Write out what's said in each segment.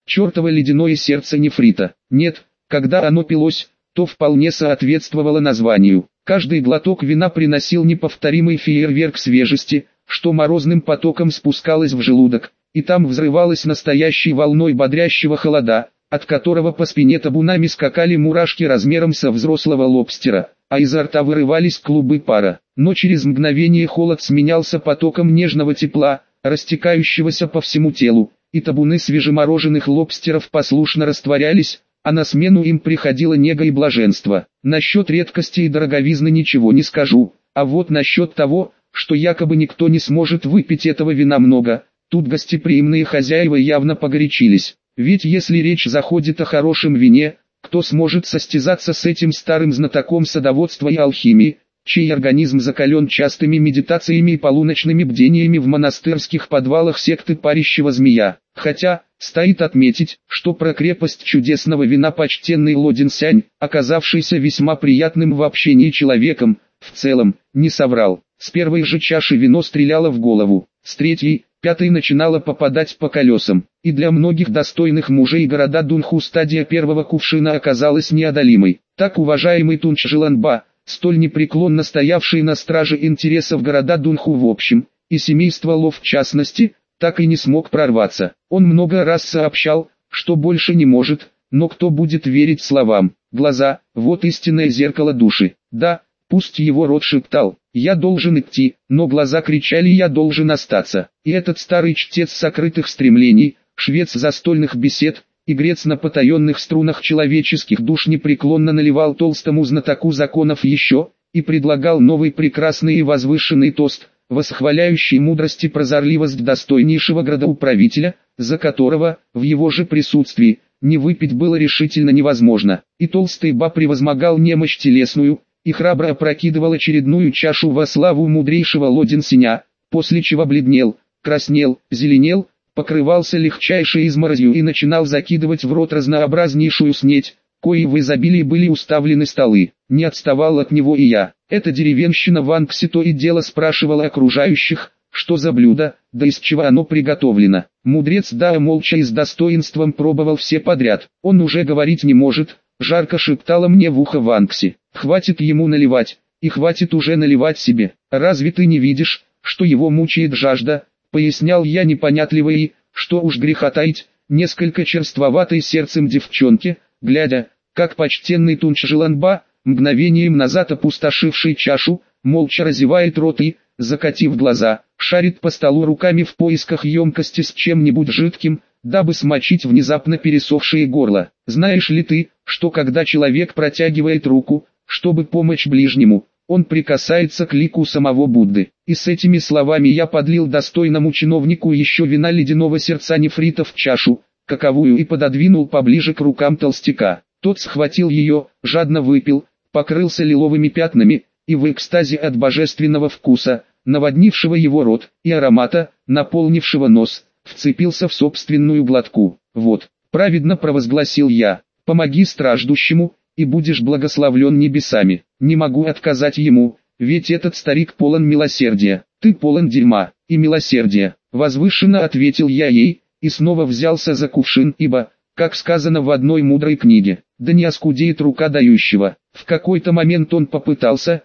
чертово ледяное сердце нефрита. Нет, когда оно пилось, то вполне соответствовало названию. Каждый глоток вина приносил неповторимый фейерверк свежести, что морозным потоком спускалось в желудок, и там взрывалось настоящей волной бодрящего холода, от которого по спине табунами скакали мурашки размером со взрослого лобстера, а изо рта вырывались клубы пара. Но через мгновение холод сменялся потоком нежного тепла, растекающегося по всему телу, и табуны свежемороженых лобстеров послушно растворялись, а на смену им приходила нега и блаженство. Насчет редкости и дороговизны ничего не скажу, а вот насчет того, что якобы никто не сможет выпить этого вина много, тут гостеприимные хозяева явно погорячились. Ведь если речь заходит о хорошем вине, кто сможет состязаться с этим старым знатоком садоводства и алхимии, чей организм закален частыми медитациями и полуночными бдениями в монастырских подвалах секты Парящего Змея. Хотя, стоит отметить, что про крепость чудесного вина почтенный Лодин Сянь, оказавшийся весьма приятным в общении человеком, в целом, не соврал. С первой же чаши вино стреляло в голову, с третьей, пятой начинало попадать по колесам, и для многих достойных мужей города Дунху стадия первого кувшина оказалась неодолимой. Так уважаемый Тунч Жиланба, столь непреклонно стоявший на страже интересов города Дунху в общем, и семейства Ло в частности, так и не смог прорваться. Он много раз сообщал, что больше не может, но кто будет верить словам? Глаза – вот истинное зеркало души. Да, пусть его рот шептал: «Я должен идти», но глаза кричали: «Я должен остаться». И этот старый чтец сокрытых стремлений, швец застольных бесед, игрец на потаенных струнах человеческих душ непреклонно наливал толстому знатоку законов еще, и предлагал новый прекрасный и возвышенный тост, восхваляющий мудрость и прозорливость достойнейшего градоуправителя, за которого, в его же присутствии, не выпить было решительно невозможно. И толстый ба превозмогал немощь телесную, и храбро опрокидывал очередную чашу во славу мудрейшего Лодин Синя, после чего бледнел, краснел, зеленел, покрывался легчайшей изморозью и начинал закидывать в рот разнообразнейшую снеть, коей в изобилии были уставлены столы. Не отставал от него и я. Эта деревенщина в Ангсе то и дело спрашивала окружающих, что за блюдо, да из чего оно приготовлено. Мудрец Дао молча и с достоинством пробовал все подряд. Он уже говорить не может, жарко шептала мне в ухо Ванкси. Хватит ему наливать, и хватит уже наливать себе. Разве ты не видишь, что его мучает жажда? Пояснял я непонятливо и, что уж греха таить, несколько черствоватой сердцем девчонке, глядя, как почтенный Тунч Жиланба, мгновением назад опустошивший чашу, молча разевает рот и, закатив глаза, шарит по столу руками в поисках емкости с чем-нибудь жидким, дабы смочить внезапно пересохшее горло. Знаешь ли ты, что когда человек протягивает руку, чтобы помочь ближнему, он прикасается к лику самого Будды? И с этими словами я подлил достойному чиновнику еще вина ледяного сердца нефрита в чашу, каковую и пододвинул поближе к рукам толстяка. Тот схватил ее, жадно выпил, покрылся лиловыми пятнами, и в экстазе от божественного вкуса, наводнившего его рот, и аромата, наполнившего нос, вцепился в собственную глотку. «Вот, праведно провозгласил я, помоги страждущему, и будешь благословлен небесами. Не могу отказать ему, ведь этот старик полон милосердия. Ты полон дерьма и милосердия», возвышенно ответил я ей, и снова взялся за кувшин, ибо, как сказано в одной мудрой книге, да не оскудеет рука дающего. В какой-то момент он попытался,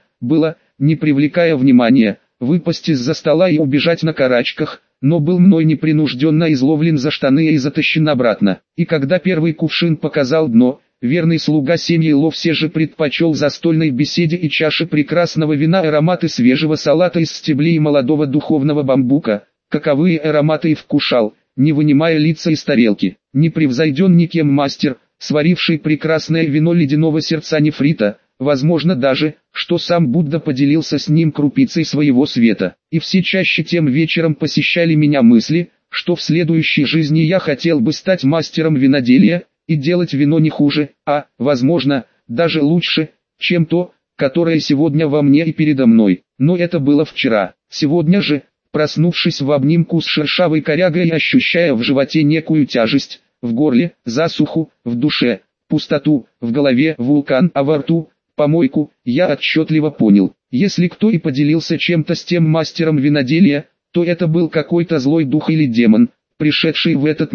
не привлекая внимания, выпасть из-за стола и убежать на карачках, но был мной непринужденно изловлен за штаны и затащен обратно. И когда первый кувшин показал дно, верный слуга семьи Ло все же предпочел застольной беседе и чаше прекрасного вина ароматы свежего салата из стеблей молодого духовного бамбука, каковые ароматы и вкушал, не вынимая лица из тарелки. Не превзойден никем мастер, сваривший прекрасное вино ледяного сердца нефрита, возможно даже, что сам Будда поделился с ним крупицей своего света. И все чаще тем вечером посещали меня мысли, что в следующей жизни я хотел бы стать мастером виноделия, и делать вино не хуже, а, возможно, даже лучше, чем то, которое сегодня во мне и передо мной. Но это было вчера. Сегодня же, проснувшись в обнимку с шершавой корягой и ощущая в животе некую тяжесть, в горле, засуху, в душе, пустоту, в голове вулкан, а во рту помойку, я отчетливо понял: если кто и поделился чем-то с тем мастером виноделия, то это был какой-то злой дух или демон, пришедший в этот мир,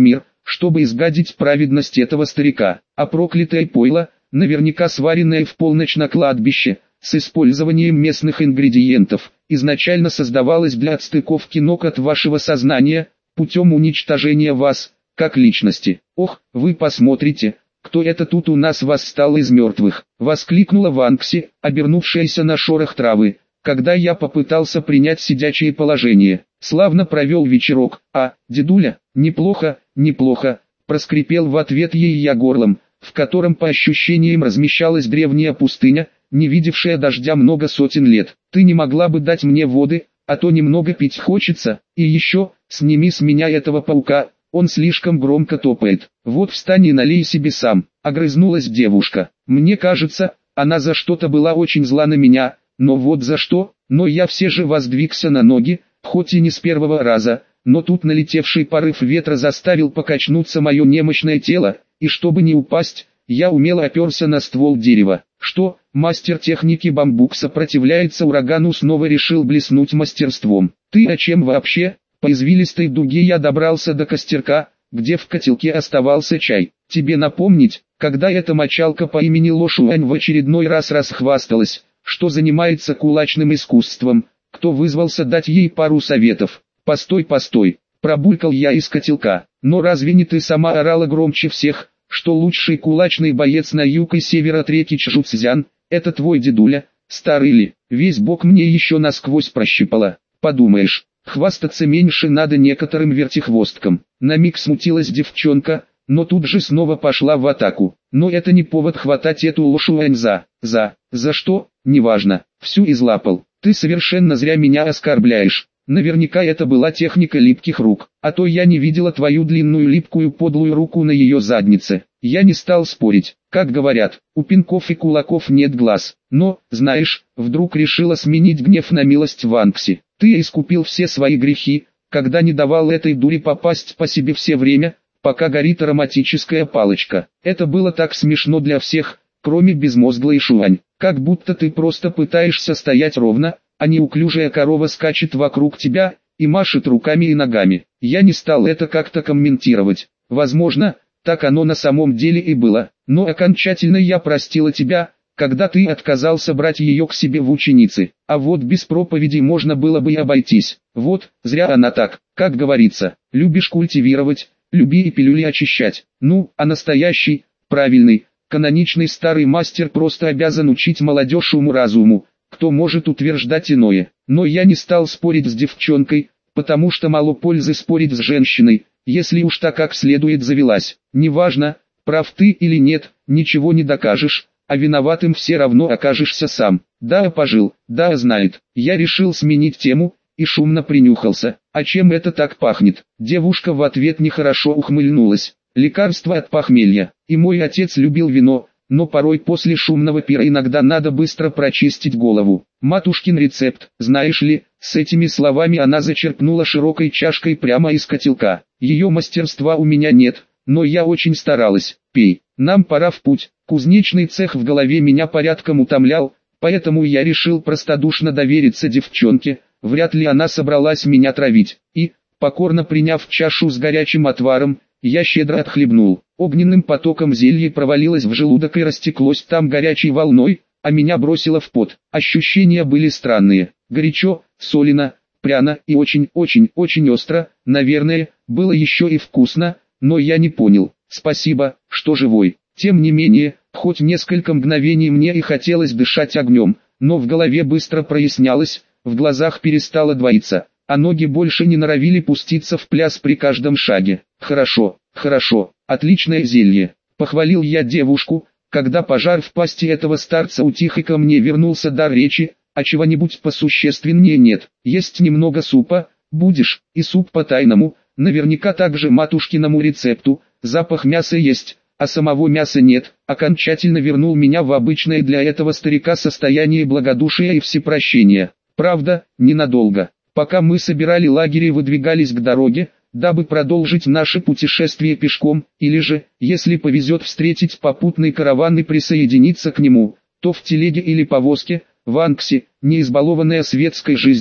чтобы изгадить праведность этого старика. А проклятое пойло, наверняка сваренное в полночь на кладбище, с использованием местных ингредиентов, изначально создавалось для отстыковки ног от вашего сознания, путем уничтожения вас, как личности. «Ох, вы посмотрите, кто это тут у нас восстал из мертвых!» — воскликнула Ванкси, обернувшаяся на шорох травы, когда я попытался принять сидячее положение. «Славно провел вечерок, а, дедуля?» «Неплохо, неплохо», — проскрипел в ответ ей я горлом, в котором по ощущениям размещалась древняя пустыня, не видевшая дождя много сотен лет. «Ты не могла бы дать мне воды, а то немного пить хочется, и еще, сними с меня этого паука, он слишком громко топает». «Вот встань и налей себе сам», — огрызнулась девушка. Мне кажется, она за что-то была очень зла на меня, но вот за что, но я все же воздвигся на ноги, хоть и не с первого раза, но тут налетевший порыв ветра заставил покачнуться мое немощное тело, и чтобы не упасть, я умело оперся на ствол дерева. «Что, мастер техники бамбук сопротивляется урагану?» Снова решил блеснуть мастерством. «Ты о чем вообще?» По извилистой дуге я добрался до костерка, где в котелке оставался чай. «Тебе напомнить, когда эта мочалка по имени Ло Шуань в очередной раз расхвасталась, что занимается кулачным искусством, кто вызвался дать ей пару советов?» «Постой, постой», — пробулькал я из котелка. «Но разве не ты сама орала громче всех, что лучший кулачный боец на юг и север от реки Чжуцзян, это твой дедуля, старый ли? Весь бок мне еще насквозь прощипало. Подумаешь, хвастаться меньше надо некоторым вертихвосткам». На миг смутилась девчонка, но тут же снова пошла в атаку. «Но это не повод хватать эту Ло Шуань за что, неважно, всю излапал. Ты совершенно зря меня оскорбляешь. Наверняка это была техника липких рук, а то я не видела твою длинную липкую подлую руку на ее заднице». Я не стал спорить. Как говорят, у пинков и кулаков нет глаз. Но, знаешь, вдруг решила сменить гнев на милость Ванкси. «Ты искупил все свои грехи, когда не давал этой дуре попасть по себе все время, пока горит ароматическая палочка». Это было так смешно для всех, кроме безмозглой Шуань. Как будто ты просто пытаешься стоять ровно, а неуклюжая корова скачет вокруг тебя и машет руками и ногами. Я не стал это как-то комментировать. Возможно, так оно на самом деле и было, но окончательно я простила тебя, когда ты отказался брать ее к себе в ученицы. А вот без проповеди можно было бы и обойтись. Вот, зря она так, как говорится, любишь культивировать, люби и пилюли очищать. Ну, а настоящий, правильный, каноничный старый мастер просто обязан учить молодежь уму-разуму. Кто может утверждать иное? Но я не стал спорить с девчонкой, потому что мало пользы спорить с женщиной, если уж так как следует завелась. Неважно, прав ты или нет, ничего не докажешь, а виноватым все равно окажешься сам. Да, пожил, да, знает. Я решил сменить тему и шумно принюхался. «А чем это так пахнет?» Девушка в ответ нехорошо ухмыльнулась. «Лекарство от похмелья. И мой отец любил вино, но порой после шумного пира иногда надо быстро прочистить голову. Матушкин рецепт, знаешь ли». С этими словами она зачерпнула широкой чашкой прямо из котелка. «Ее мастерства у меня нет, но я очень старалась. Пей. Нам пора в путь». Кузнечный цех в голове меня порядком утомлял, поэтому я решил простодушно довериться девчонке. Вряд ли она собралась меня травить. И, покорно приняв чашу с горячим отваром, я щедро отхлебнул. Огненным потоком зелье провалилось в желудок и растеклось там горячей волной, а меня бросило в пот. Ощущения были странные. Горячо, солено, пряно и очень-очень-очень остро. Наверное, было еще и вкусно, но я не понял. Спасибо, что живой. Тем не менее, хоть несколько мгновений мне и хотелось дышать огнем, но в голове быстро прояснялось, в глазах перестало двоиться, а ноги больше не норовили пуститься в пляс при каждом шаге. «Хорошо, хорошо, отличное зелье», — похвалил я девушку, когда пожар в пасти этого старца утих и ко мне вернулся дар речи. «А чего-нибудь посущественнее нет? Есть немного супа, будешь, и суп по тайному, наверняка также матушкиному рецепту, запах мяса есть, а самого мяса нет». Окончательно вернул меня в обычное для этого старика состояние благодушия и всепрощения. Правда, ненадолго. Пока мы собирали лагерь и выдвигались к дороге, дабы продолжить наше путешествие пешком, или же, если повезет встретить попутный караван и присоединиться к нему, то в телеге или повозке. Ванкси, не избалованная светской жизнью,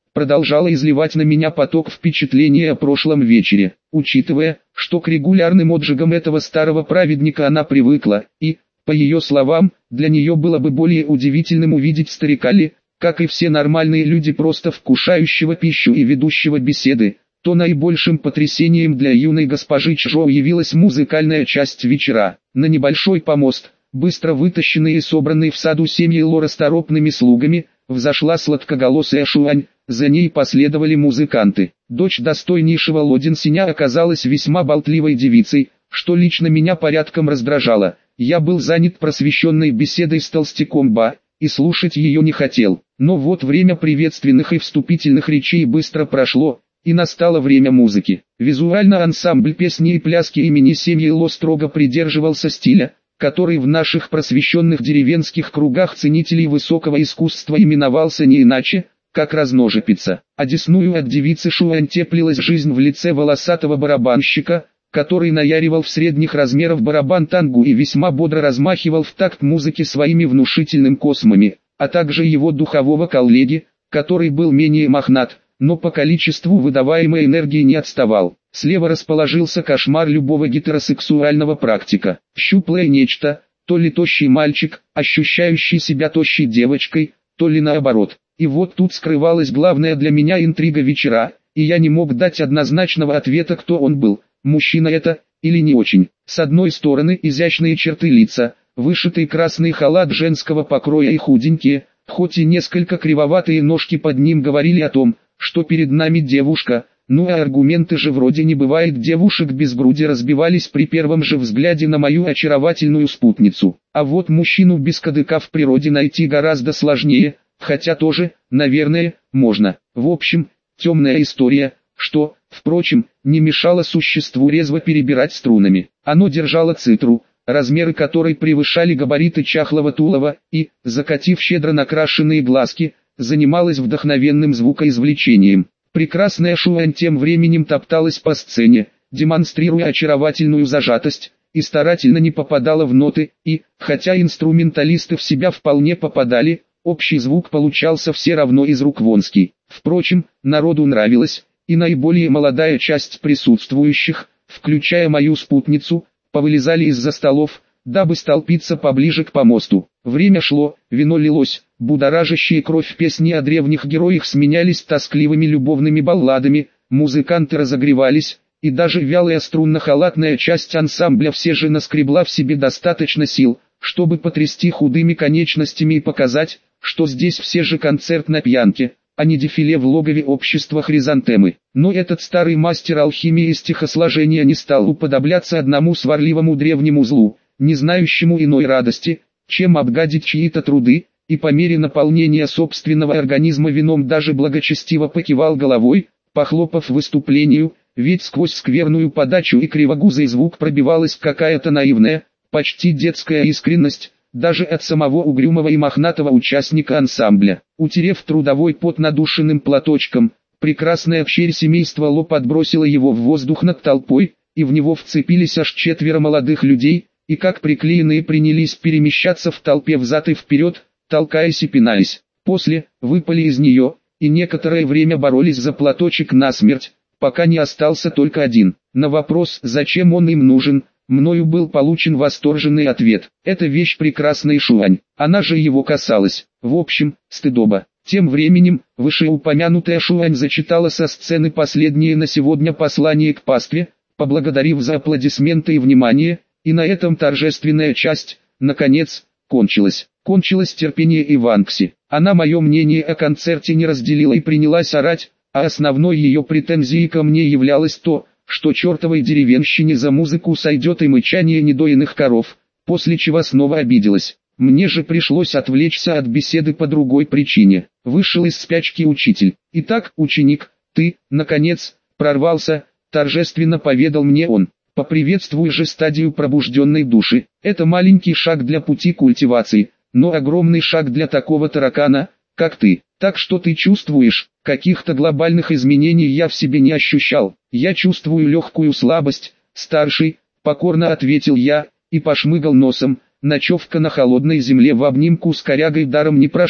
продолжала изливать на меня поток впечатлений о прошлом вечере. Учитывая, что к регулярным отжигам этого старого праведника она привыкла, и, по ее словам, для нее было бы более удивительным увидеть старика Ли, как и все нормальные люди, просто вкушающего пищу и ведущего беседы, то наибольшим потрясением для юной госпожи Чжоу явилась музыкальная часть вечера. На небольшой помост, быстро вытащенный и собранный в саду семьей Ло расторопными слугами, взошла сладкоголосая Шуань, за ней последовали музыканты. Дочь достойнейшего Лодин Синя оказалась весьма болтливой девицей, что лично меня порядком раздражало. Я был занят просвещенной беседой с толстяком Ба, и слушать ее не хотел. Но вот время приветственных и вступительных речей быстро прошло, и настало время музыки. Визуально ансамбль песни и пляски имени семьи Ло строго придерживался стиля, который в наших просвещенных деревенских кругах ценителей высокого искусства именовался не иначе, как разножепица. Одесную от девицы Шуань теплилась жизнь в лице волосатого барабанщика, который наяривал в средних размеров барабан тангу и весьма бодро размахивал в такт музыки своими внушительными космами, а также его духового коллеги, который был менее мохнат, но по количеству выдаваемой энергии не отставал. Слева расположился кошмар любого гетеросексуального практика. Щуплое нечто, то ли тощий мальчик, ощущающий себя тощей девочкой, то ли наоборот. И вот тут скрывалась главная для меня интрига вечера, и я не мог дать однозначного ответа, кто он был, мужчина это, или не очень. С одной стороны изящные черты лица, вышитый красный халат женского покроя и худенькие, хоть и несколько кривоватые ножки под ним говорили о том, что перед нами девушка, ну а аргументы же вроде не бывает девушек без груди разбивались при первом же взгляде на мою очаровательную спутницу. А вот мужчину без кадыка в природе найти гораздо сложнее, хотя тоже, наверное, можно. В общем, темная история, что, впрочем, не мешало существу резво перебирать струнами. Оно держало цитру, размеры которой превышали габариты чахлого тулова, и, закатив щедро накрашенные глазки, занималась вдохновенным звукоизвлечением. Прекрасная Шуань тем временем топталась по сцене, демонстрируя очаровательную зажатость, и старательно не попадала в ноты, и, хотя инструменталисты в себя вполне попадали, общий звук получался все равно из рук вонский. Впрочем, народу нравилось, и наиболее молодая часть присутствующих, включая мою спутницу, повылезали из-за столов, дабы столпиться поближе к помосту. Время шло, вино лилось, будоражащие кровь песни о древних героях сменялись тоскливыми любовными балладами, музыканты разогревались, и даже вялая струнно-халатная часть ансамбля все же наскребла в себе достаточно сил, чтобы потрясти худыми конечностями и показать, что здесь все же концерт на пьянке, а не дефиле в логове общества Хризантемы. Но этот старый мастер алхимии и стихосложения не стал уподобляться одному сварливому древнему злу, не знающему иной радости, чем обгадить чьи-то труды, и по мере наполнения собственного организма вином даже благочестиво покивал головой, похлопав выступлению, ведь сквозь скверную подачу и кривогузый звук пробивалась какая-то наивная, почти детская искренность, даже от самого угрюмого и мохнатого участника ансамбля. Утерев трудовой пот надушенным платочком, прекрасная щерь семейства Ло подбросила его в воздух над толпой, и в него вцепились аж 4 молодых людей, и как приклеенные принялись перемещаться в толпе взад и вперед, толкаясь и пинаясь. После, выпали из нее, и некоторое время боролись за платочек насмерть, пока не остался только один. На вопрос, зачем он им нужен, мною был получен восторженный ответ. Это вещь прекрасная Шуань, она же его касалась. В общем, стыдоба. Тем временем, вышеупомянутая Шуань зачитала со сцены последнее на сегодня послание к пастве, поблагодарив за аплодисменты и внимание, и на этом торжественная часть, наконец, кончилась. Кончилось терпение Иванкси. Она мое мнение о концерте не разделила и принялась орать, а основной ее претензией ко мне являлось то, что чертовой деревенщине за музыку сойдет и мычание недоенных коров, после чего снова обиделась. Мне же пришлось отвлечься от беседы по другой причине. Вышел из спячки учитель. «Итак, ученик, ты, наконец, прорвался», торжественно поведал мне он. «Поприветствуй же стадию пробужденной души. Это маленький шаг для пути культивации, но огромный шаг для такого таракана, как ты. Так что ты чувствуешь, каких-то глобальных изменений я в себе не ощущал. Я чувствую легкую слабость, старший», покорно ответил я, и пошмыгал носом. Ночевка на холодной земле в обнимку с корягой даром не прошла.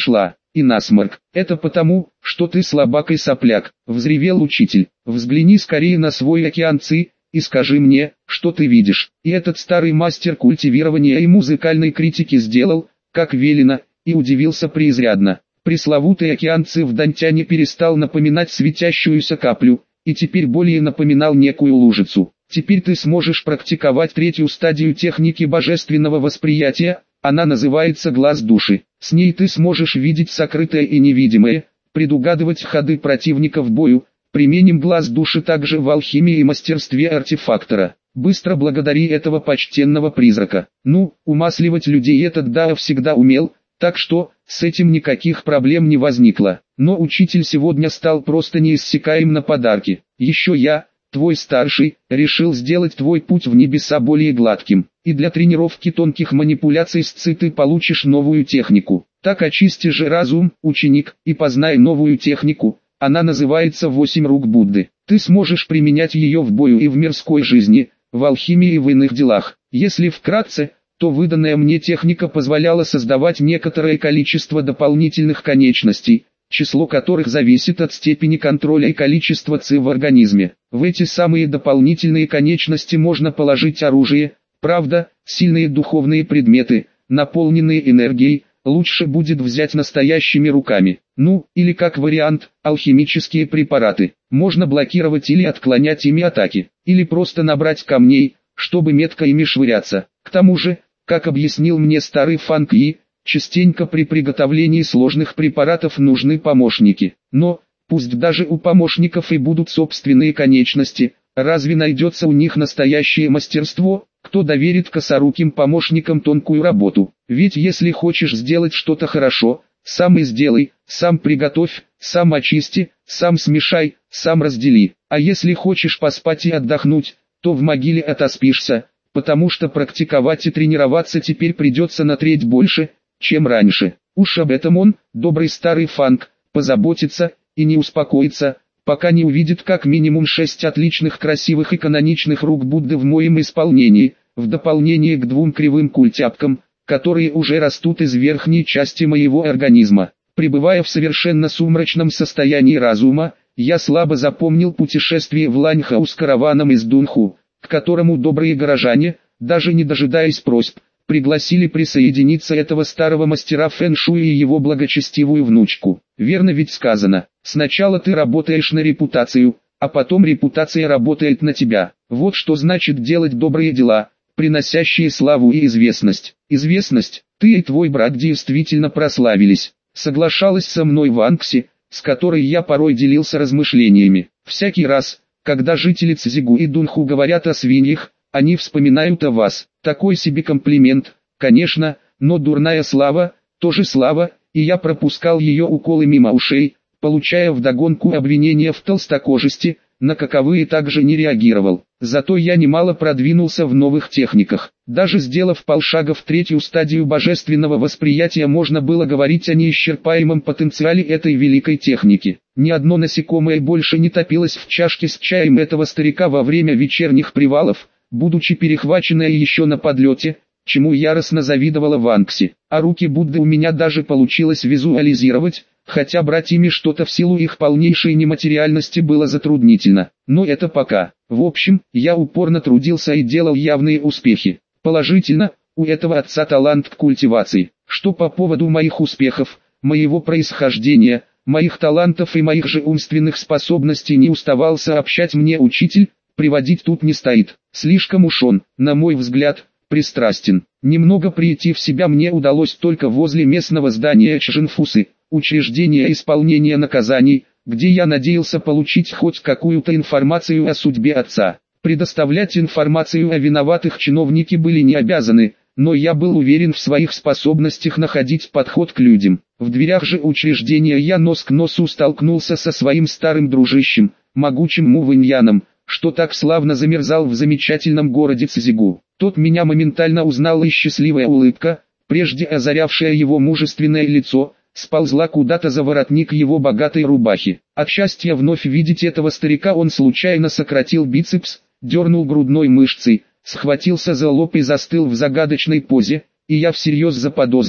и насморк. Это потому, что ты слабак и сопляк, взревел учитель. Взгляни скорее на свой океан Ци и скажи мне, что ты видишь. И этот старый мастер культивирования и музыкальной критики сделал, как велено, и удивился преизрядно. Пресловутый океан Ци в Дантяне перестал напоминать светящуюся каплю, и теперь более напоминал некую лужицу. Теперь ты сможешь практиковать третью стадию техники божественного восприятия, она называется глаз души. С ней ты сможешь видеть сокрытое и невидимое, предугадывать ходы противника в бою. Применим глаз души также в алхимии и мастерстве артефактора. Быстро благодари этого почтенного призрака. Ну, умасливать людей этот Дао всегда умел, так что, с этим никаких проблем не возникло. Но учитель сегодня стал просто неиссякаем на подарки. Еще я, твой старший, решил сделать твой путь в небеса более гладким. И для тренировки тонких манипуляций с Ци ты получишь новую технику. Так очисти же разум, ученик, и познай новую технику. Она называется 8 рук Будды. Ты сможешь применять ее в бою и в мирской жизни, в алхимии и в иных делах. Если вкратце, то выданная мне техника позволяла создавать некоторое количество дополнительных конечностей, число которых зависит от степени контроля и количества Ци в организме. В эти самые дополнительные конечности можно положить оружие, правда, сильные духовные предметы, наполненные энергией, лучше будет взять настоящими руками. Ну, или как вариант, алхимические препараты. Можно блокировать или отклонять ими атаки, или просто набрать камней, чтобы метко ими швыряться. К тому же, как объяснил мне старый Фанг И, частенько при приготовлении сложных препаратов нужны помощники. Но, пусть даже у помощников и будут собственные конечности, разве найдется у них настоящее мастерство, кто доверит косоруким помощникам тонкую работу? Ведь если хочешь сделать что-то хорошо, сам и сделай, сам приготовь, сам очисти, сам смешай, сам раздели. А если хочешь поспать и отдохнуть, то в могиле отоспишься, потому что практиковать и тренироваться теперь придется на треть больше, чем раньше. Уж об этом он, добрый старый Фанг, позаботится и не успокоится, пока не увидит как минимум 6 отличных красивых и каноничных рук Будды в моем исполнении, в дополнение к 2 кривым культяпкам, которые уже растут из верхней части моего организма. Пребывая в совершенно сумрачном состоянии разума, я слабо запомнил путешествие в Ланьхау с караваном из Дунху, к которому добрые горожане, даже не дожидаясь просьб, пригласили присоединиться этого старого мастера фэн-шуй и его благочестивую внучку. Верно ведь сказано, сначала ты работаешь на репутацию, а потом репутация работает на тебя. Вот что значит делать добрые дела, приносящие славу и известность. Известность, ты и твой брат действительно прославились. Соглашалась со мной Ванкси, с которой я порой делился размышлениями. Всякий раз, когда жители Цзигу и Дунху говорят о свиньях, они вспоминают о вас. Такой себе комплимент, конечно, но дурная слава, тоже слава, и я пропускал ее уколы мимо ушей, получая вдогонку обвинения в толстокожести, на каковые также не реагировал. Зато я немало продвинулся в новых техниках. Даже сделав полшага в третью стадию божественного восприятия, можно было говорить о неисчерпаемом потенциале этой великой техники. Ни одно насекомое больше не топилось в чашке с чаем этого старика во время вечерних привалов, будучи перехваченное еще на подлете, чему яростно завидовала Ванкси. А руки Будды у меня даже получилось визуализировать, хотя брать ими что-то в силу их полнейшей нематериальности было затруднительно. Но это пока. В общем, я упорно трудился и делал явные успехи. Положительно, у этого отца талант к культивации. Что по поводу моих успехов, моего происхождения, моих талантов и моих же умственных способностей не уставал сообщать мне учитель, приводить тут не стоит. Слишком уж он, на мой взгляд, пристрастен. Немного прийти в себя мне удалось только возле местного здания Чжинфусы, учреждения исполнения наказаний, где я надеялся получить хоть какую-то информацию о судьбе отца. Предоставлять информацию о виноватых чиновники были не обязаны, но я был уверен в своих способностях находить подход к людям. В дверях же учреждения я нос к носу столкнулся со своим старым дружищем, могучим Мувэньяном, что так славно замерзал в замечательном городе Цзигу. Тот меня моментально узнал, и счастливая улыбка, прежде озарявшая его мужественное лицо, сползла куда-то за воротник его богатой рубахи. От счастья вновь видеть этого старика он случайно сократил бицепс, дернул грудной мышцей, схватился за лоб и застыл в загадочной позе, и я всерьез заподозрил,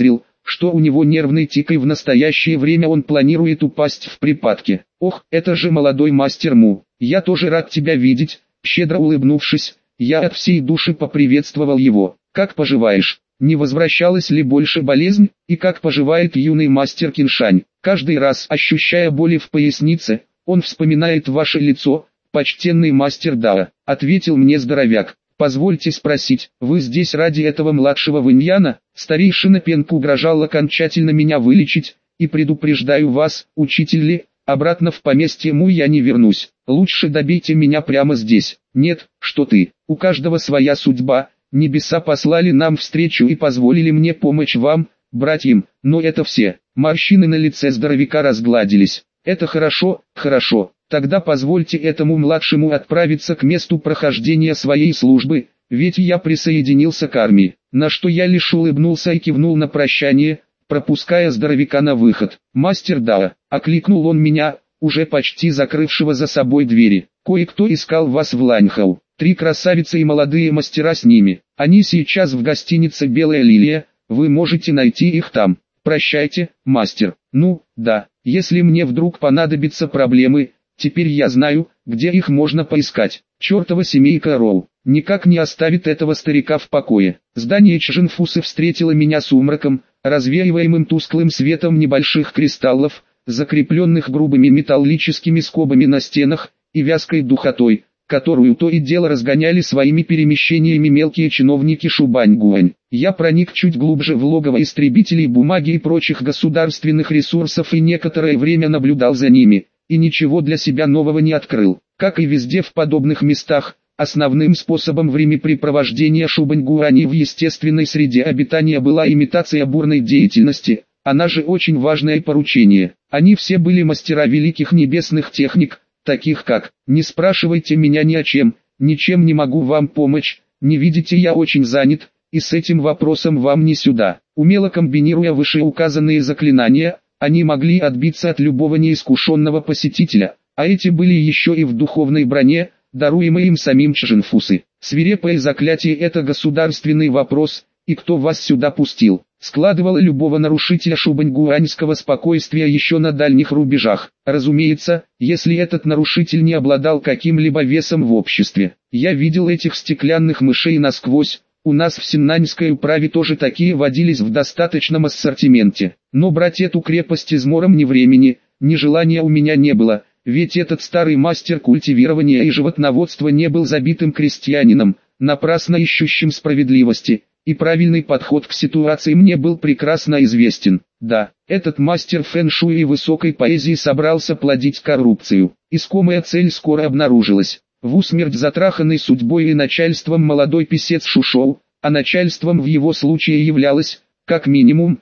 что у него нервный тик и в настоящее время он планирует упасть в припадке. Ох, это же молодой мастер Му, я тоже рад тебя видеть, щедро улыбнувшись, я от всей души поприветствовал его. Как поживаешь? Не возвращалась ли больше болезнь, и как поживает юный мастер Киншань? Каждый раз, ощущая боли в пояснице, он вспоминает ваше лицо, почтенный мастер Дао, ответил мне здоровяк. Позвольте спросить, вы здесь ради этого младшего Вэньяна? Старейшина Пенг угрожал окончательно меня вылечить, и предупреждаю вас, учитель Ли, обратно в поместье Му я не вернусь. Лучше добейте меня прямо здесь. Нет, что ты, у каждого своя судьба. Небеса послали нам встречу и позволили мне помочь вам, братьям, но это все. Морщины на лице здоровяка разгладились. Это хорошо, хорошо. Тогда позвольте этому младшему отправиться к месту прохождения своей службы, ведь я присоединился к армии. На что я лишь улыбнулся и кивнул на прощание, пропуская здоровяка на выход. «Мастер Дао», — окликнул он меня, уже почти закрывшего за собой двери. «Кое-кто искал вас в Ланьхау. 3 красавицы и молодые мастера с ними. Они сейчас в гостинице «Белая лилия», вы можете найти их там. Прощайте, мастер». «Ну, да, если мне вдруг понадобятся проблемы, теперь я знаю, где их можно поискать». Чертова семейка Роу никак не оставит этого старика в покое. Здание Чжэнфусы встретило меня сумраком, развеиваемым тусклым светом небольших кристаллов, закрепленных грубыми металлическими скобами на стенах, и вязкой духотой, которую то и дело разгоняли своими перемещениями мелкие чиновники Шубаньгуань. Я проник чуть глубже в логово истребителей бумаги и прочих государственных ресурсов и некоторое время наблюдал за ними, и ничего для себя нового не открыл. Как и везде в подобных местах, основным способом времяпрепровождения Шубаньгуани в естественной среде обитания была имитация бурной деятельности, она же очень важное поручение. Они все были мастера великих небесных техник, таких как «Не спрашивайте меня ни о чем, ничем не могу вам помочь, не видите, я очень занят, и с этим вопросом вам не сюда». Умело комбинируя вышеуказанные заклинания, они могли отбиться от любого неискушенного посетителя, а эти были еще и в духовной броне, даруемой им самим Чжэнфусы. Свирепое заклятие — это государственный вопрос, и кто вас сюда пустил? Складывало любого нарушителя шубаньгуаньского спокойствия еще на дальних рубежах. Разумеется, если этот нарушитель не обладал каким-либо весом в обществе. Я видел этих стеклянных мышей насквозь, у нас в Синнаньской управе тоже такие водились в достаточном ассортименте. Но брать эту крепость измором ни времени, ни желания у меня не было, ведь этот старый мастер культивирования и животноводства не был забитым крестьянином, напрасно ищущим справедливости. И правильный подход к ситуации мне был прекрасно известен. Да, этот мастер фэн-шуй и высокой поэзии собрался плодить коррупцию. Искомая цель скоро обнаружилась. В усмерть затраханный судьбой и начальством молодой писец Шушоу, а начальством в его случае являлось, как минимум,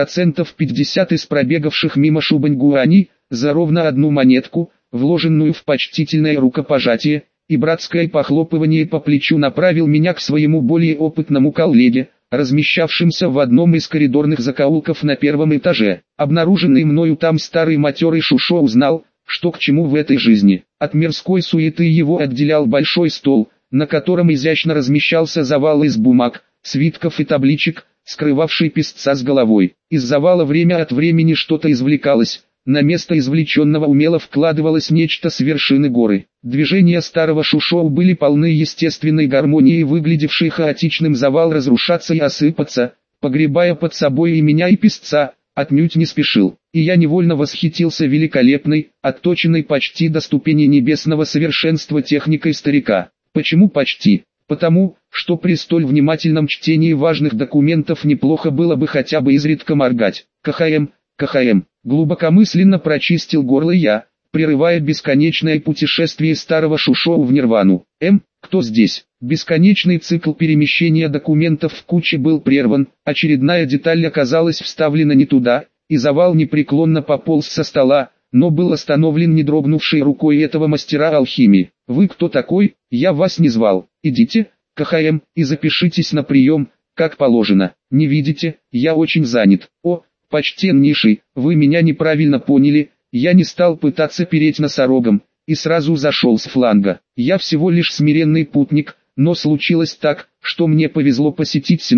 50% из пробегавших мимо Шубаньгуани, за ровно одну монетку, вложенную в почтительное рукопожатие, и братское похлопывание по плечу направил меня к своему более опытному коллеге, размещавшимся в одном из коридорных закоулков на первом этаже. Обнаруженный мною там старый матерый Шушо узнал, что к чему в этой жизни. От мирской суеты его отделял большой стол, на котором изящно размещался завал из бумаг, свитков и табличек, скрывавший писца с головой. Из завала время от времени что-то извлекалось. На место извлеченного умело вкладывалось нечто с вершины горы. Движения старого Шушоу были полны естественной гармонии, выглядевший хаотичным завал разрушаться и осыпаться, погребая под собой и меня, и писца, отнюдь не спешил. И я невольно восхитился великолепной, отточенной почти до ступени небесного совершенства техникой старика. Почему почти? Потому, что при столь внимательном чтении важных документов неплохо было бы хотя бы изредка моргать. КХМ. Глубокомысленно прочистил горло я, прерывая бесконечное путешествие старого Шушоу в нирвану. Кто здесь? Бесконечный цикл перемещения документов в куче был прерван, очередная деталь оказалась вставлена не туда, и завал непреклонно пополз со стола, но был остановлен не дрогнувшей рукой этого мастера алхимии. «Вы кто такой? Я вас не звал. Идите, КХМ, и запишитесь на прием, как положено. Не видите, я очень занят». «О, почтеннейший, вы меня неправильно поняли, я не стал пытаться переть носорогом, и сразу зашел с фланга. Я всего лишь смиренный путник, но случилось так, что мне повезло посетить Синнань,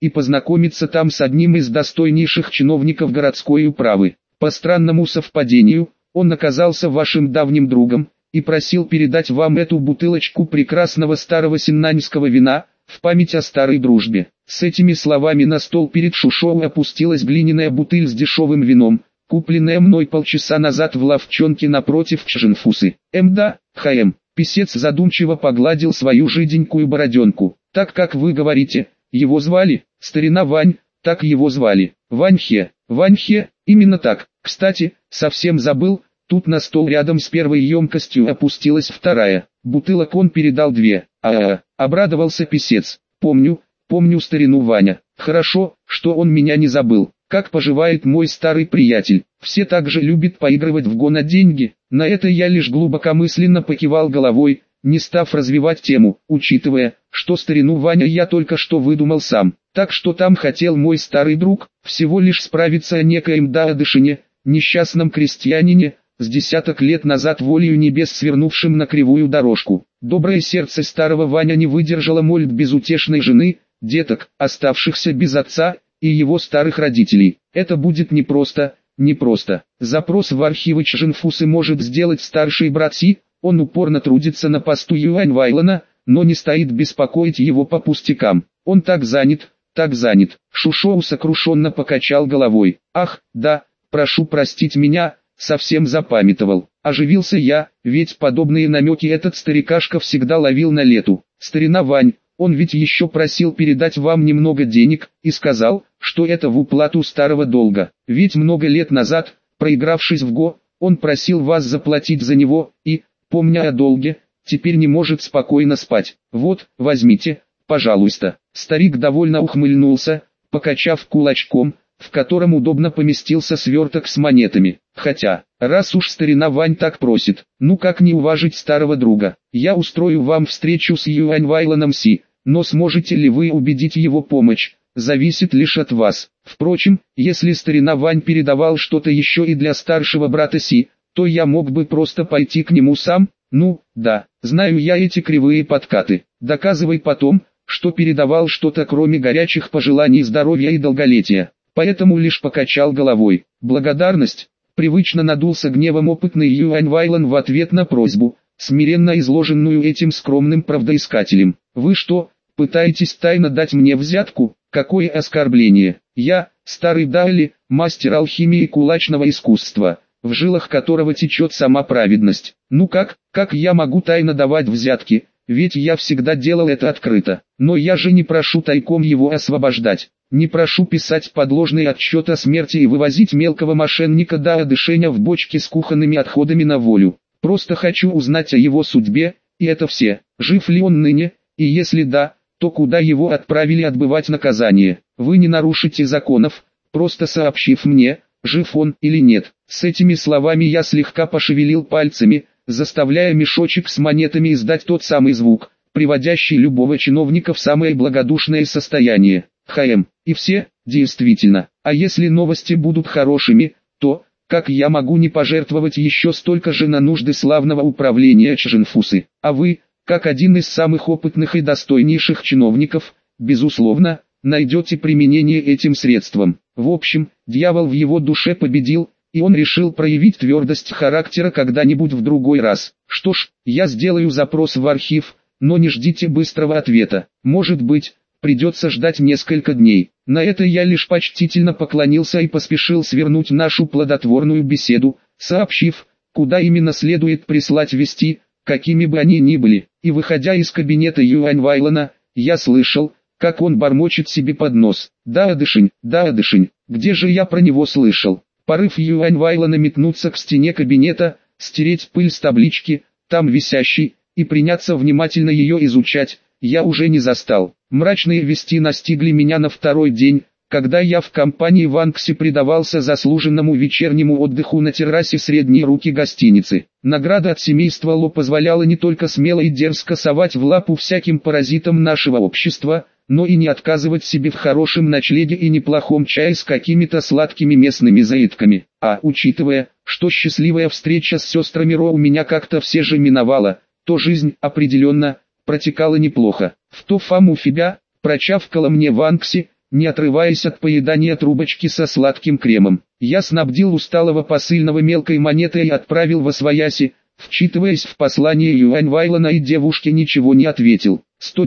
и познакомиться там с одним из достойнейших чиновников городской управы. По странному совпадению, он оказался вашим давним другом, и просил передать вам эту бутылочку прекрасного старого синнаньского вина, в память о старой дружбе. С этими словами на стол перед Шушоу опустилась глиняная бутыль с дешевым вином, купленная мной полчаса назад в лавчонке напротив Чжинфусы. Да, ХМ. Писец задумчиво погладил свою жиденькую бороденку. Так как вы говорите, его звали, старина Вань, так его звали. Ваньхе, Ваньхе, именно так. Кстати, совсем забыл, тут на стол рядом с первой емкостью опустилась вторая. Бутылок он передал две. Обрадовался писец. Помню старину Ваня. Хорошо, что он меня не забыл. Как поживает мой старый приятель? Все так же любят поигрывать в го на деньги. На это я лишь глубокомысленно покивал головой, не став развивать тему, учитывая, что старину Ваня я только что выдумал сам. Так что там хотел мой старый друг, всего лишь справиться о некоем Даодышине, несчастном крестьянине, с десяток лет назад волею небес свернувшим на кривую дорожку. Доброе сердце старого Ваня не выдержало мольб безутешной жены, деток, оставшихся без отца, и его старых родителей. Это будет непросто. Запрос в архивы Чжинфусы может сделать старший брат Си, он упорно трудится на посту Юань Вайлана, но не стоит беспокоить его по пустякам. Он так занят. Шушоу сокрушенно покачал головой. Ах, да, прошу простить меня, совсем запамятовал. Оживился я, ведь подобные намеки этот старикашка всегда ловил на лету. Старина Вань, он ведь еще просил передать вам немного денег, и сказал, что это в уплату старого долга. Ведь много лет назад, проигравшись в го, он просил вас заплатить за него, и, помня о долге, теперь не может спокойно спать. Вот, возьмите, пожалуйста. Старик довольно ухмыльнулся, покачав кулачком, в котором удобно поместился сверток с монетами. Хотя, раз уж старина Вань так просит, ну как не уважить старого друга? Я устрою вам встречу с Юань Вайланом Си, но сможете ли вы убедить его помочь, зависит лишь от вас. Впрочем, если старина Вань передавал что-то еще и для старшего брата Си, то я мог бы просто пойти к нему сам. Ну, да, знаю я эти кривые подкаты. Доказывай потом, что передавал что-то кроме горячих пожеланий здоровья и долголетия. Поэтому лишь покачал головой. Благодарность. Привычно надулся гневом опытный Юань Вайлан в ответ на просьбу, смиренно изложенную этим скромным правдоискателем. Вы что, пытаетесь тайно дать мне взятку? Какое оскорбление! Я, старый Дайли, мастер алхимии и кулачного искусства, в жилах которого течет сама праведность. Ну как я могу тайно давать взятки, ведь я всегда делал это открыто. Но я же не прошу тайком его освобождать. Не прошу писать подложный отчет о смерти и вывозить мелкого мошенника Даодышеня в бочке с кухонными отходами на волю. Просто хочу узнать о его судьбе, и это все. Жив ли он ныне, и если да, то куда его отправили отбывать наказание? Вы не нарушите законов, просто сообщив мне, жив он или нет. С этими словами я слегка пошевелил пальцами, заставляя мешочек с монетами издать тот самый звук, приводящий любого чиновника в самое благодушное состояние. И все, действительно. А если новости будут хорошими, то, как я могу не пожертвовать еще столько же на нужды славного управления Чжинфусы? А вы, как один из самых опытных и достойнейших чиновников, безусловно, найдете применение этим средствам. В общем, дьявол в его душе победил, и он решил проявить твердость характера когда-нибудь в другой раз. Что ж, я сделаю запрос в архив, но не ждите быстрого ответа. Может быть, придется ждать несколько дней. На это я лишь почтительно поклонился и поспешил свернуть нашу плодотворную беседу, сообщив, куда именно следует прислать вести, какими бы они ни были. И выходя из кабинета Юань Вайлана, я слышал, как он бормочет себе под нос. Даодышень, где же я про него слышал? Порыв Юань Вайлана метнуться к стене кабинета, стереть пыль с таблички, там висящей, и приняться внимательно ее изучать, я уже не застал. Мрачные вести настигли меня на второй день, когда я в компании Ванкси предавался заслуженному вечернему отдыху на террасе средней руки гостиницы. Награда от семейства Ло позволяла не только смело и дерзко совать в лапу всяким паразитам нашего общества, но и не отказывать себе в хорошем ночлеге и неплохом чае с какими-то сладкими местными заедками. А учитывая, что счастливая встреча с сестрами Ро у меня как-то все же миновала, то жизнь, определенно, протекала неплохо. В то фаму фига, прочавкала мне Ванкси, не отрываясь от поедания трубочки со сладким кремом. Я снабдил усталого посыльного мелкой монетой и отправил восвояси, вчитываясь в послание Юань Вайлана, и девушке ничего не ответил.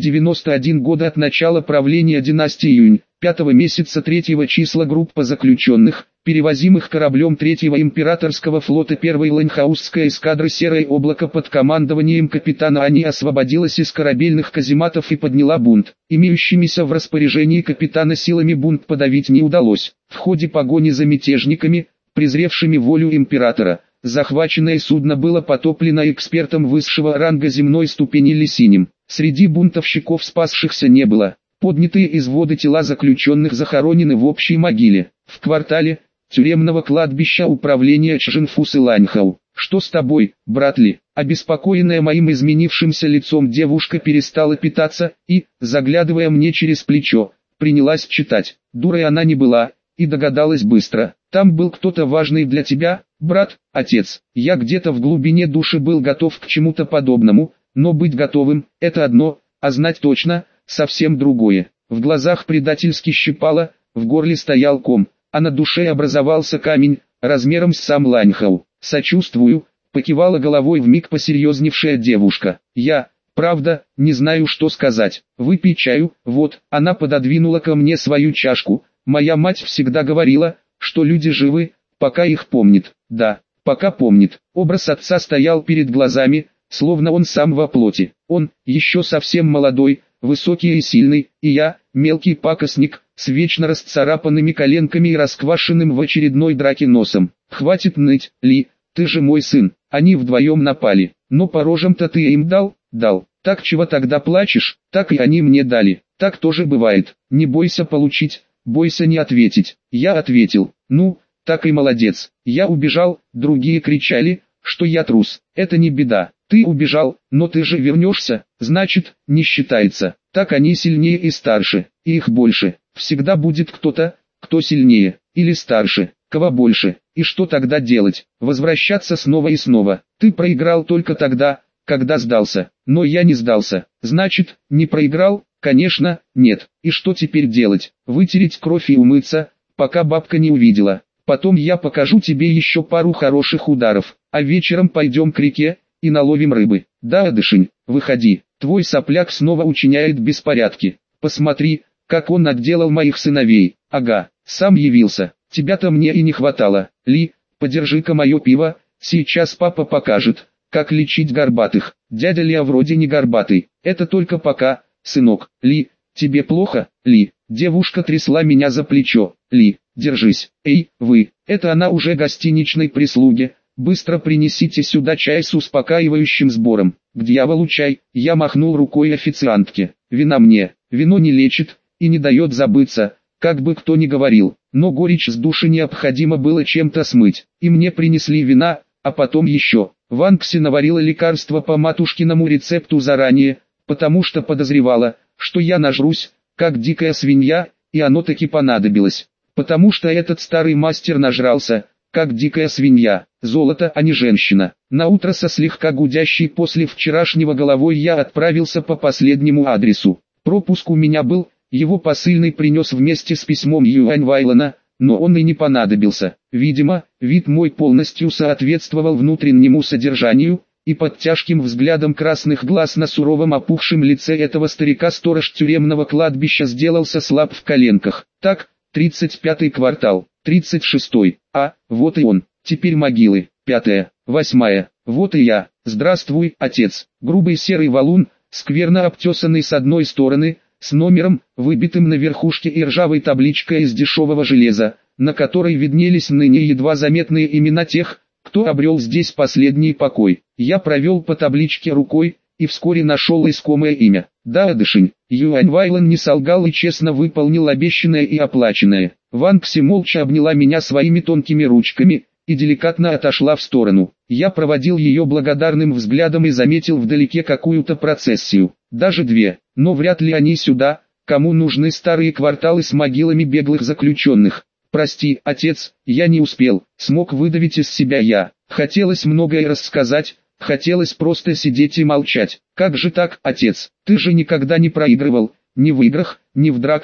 191 года от начала правления династии Юнь, 5 месяца 3 числа группа заключенных, перевозимых кораблем 3-го императорского флота 1-й Ланхаусской эскадры «Серое облако» под командованием капитана Ани освободилась из корабельных казематов и подняла бунт. Имеющимися в распоряжении капитана силами бунт подавить не удалось. В ходе погони за мятежниками, презревшими волю императора, захваченное судно было потоплено экспертом высшего ранга земной ступени Лисинем. Среди бунтовщиков спасшихся не было. Поднятые из воды тела заключенных захоронены в общей могиле. В квартале тюремного кладбища управления Чжинфус и Ланьхау. «Что с тобой, брат Ли?» Обеспокоенная моим изменившимся лицом девушка перестала питаться и, заглядывая мне через плечо, принялась читать. Дурой она не была и догадалась быстро. «Там был кто-то важный для тебя, брат, отец». Я где-то в глубине души был готов к чему-то подобному, но быть готовым – это одно, а знать точно – совсем другое. В глазах предательски щипало, в горле стоял ком, а на душе образовался камень, размером с сам Ланьхау. «Сочувствую», – покивала головой вмиг посерьезневшая девушка. «Я, правда, не знаю, что сказать. Выпей чаю». Вот, она пододвинула ко мне свою чашку. «Моя мать всегда говорила, что люди живы, пока их помнит». Да, пока помнит. Образ отца стоял перед глазами, словно он сам во плоти. Он, еще совсем молодой, высокий и сильный, и я, мелкий пакостник, с вечно расцарапанными коленками и расквашенным в очередной драке носом. «Хватит ныть, Ли, ты же мой сын». Они вдвоем напали. «Но по рожам-то ты им дал?» «Дал». «Так чего тогда плачешь?» «Так и они мне дали». «Так тоже бывает. Не бойся получить, бойся не ответить». Я ответил. «Ну, так и молодец». Я убежал, другие кричали, что я трус. «Это не беда. Ты убежал, но ты же вернешься, значит, не считается». Так они сильнее и старше, и их больше. Всегда будет кто-то, кто сильнее, или старше, кого больше. И что тогда делать? Возвращаться снова и снова. Ты проиграл только тогда, когда сдался. Но я не сдался. Значит, не проиграл? Конечно, нет. И что теперь делать? Вытереть кровь и умыться, пока бабка не увидела. Потом я покажу тебе еще пару хороших ударов, а вечером пойдем к реке и наловим рыбы. Да, Адышень, выходи, твой сопляк снова учиняет беспорядки. Посмотри, как он отделал моих сыновей. Ага, сам явился, тебя-то мне и не хватало. Ли, подержи-ка мое пиво, сейчас папа покажет, как лечить горбатых. Дядя Лео вроде не горбатый, это только пока, сынок. Ли, тебе плохо? Ли, девушка трясла меня за плечо. Ли, держись. Эй, вы, это она уже гостиничной прислуге. Быстро принесите сюда чай с успокаивающим сбором. К дьяволу чай. Я махнул рукой официантке. Вина мне. Вино не лечит и не дает забыться, как бы кто ни говорил. Но горечь с души необходимо было чем-то смыть. И мне принесли вина, а потом еще. Ванкси наварила лекарство по матушкиному рецепту заранее, потому что подозревала, что я нажрусь, как дикая свинья, и оно таки понадобилось. Потому что этот старый мастер нажрался, как дикая свинья. Золото, а не женщина. Наутро со слегка гудящей после вчерашнего головой я отправился по последнему адресу. Пропуск у меня был, его посыльный принес вместе с письмом Юань Вайлана, но он и не понадобился. Видимо, вид мой полностью соответствовал внутреннему содержанию, и под тяжким взглядом красных глаз на суровом опухшем лице этого старика сторож тюремного кладбища сделался слаб в коленках. Так, 35-й квартал, 36-й, вот и он, теперь могилы, 5-я, 8-я, вот и я. Здравствуй, отец. Грубый серый валун, скверно обтесанный с одной стороны, с номером, выбитым на верхушке и ржавой табличкой из дешевого железа, на которой виднелись ныне едва заметные имена тех, кто обрел здесь последний покой. Я провел по табличке рукой, и вскоре нашел искомое имя. Да, Адышень, Юань Вайлан не солгал и честно выполнил обещанное и оплаченное. Ванкси молча обняла меня своими тонкими ручками и деликатно отошла в сторону. Я проводил ее благодарным взглядом и заметил вдалеке какую-то процессию. Даже две, но вряд ли они сюда, кому нужны старые кварталы с могилами беглых заключенных. «Прости, отец, я не успел», смог выдавить из себя я. Хотелось многое рассказать, хотелось просто сидеть и молчать. «Как же так, отец? Ты же никогда не проигрывал, ни в играх, ни в драках,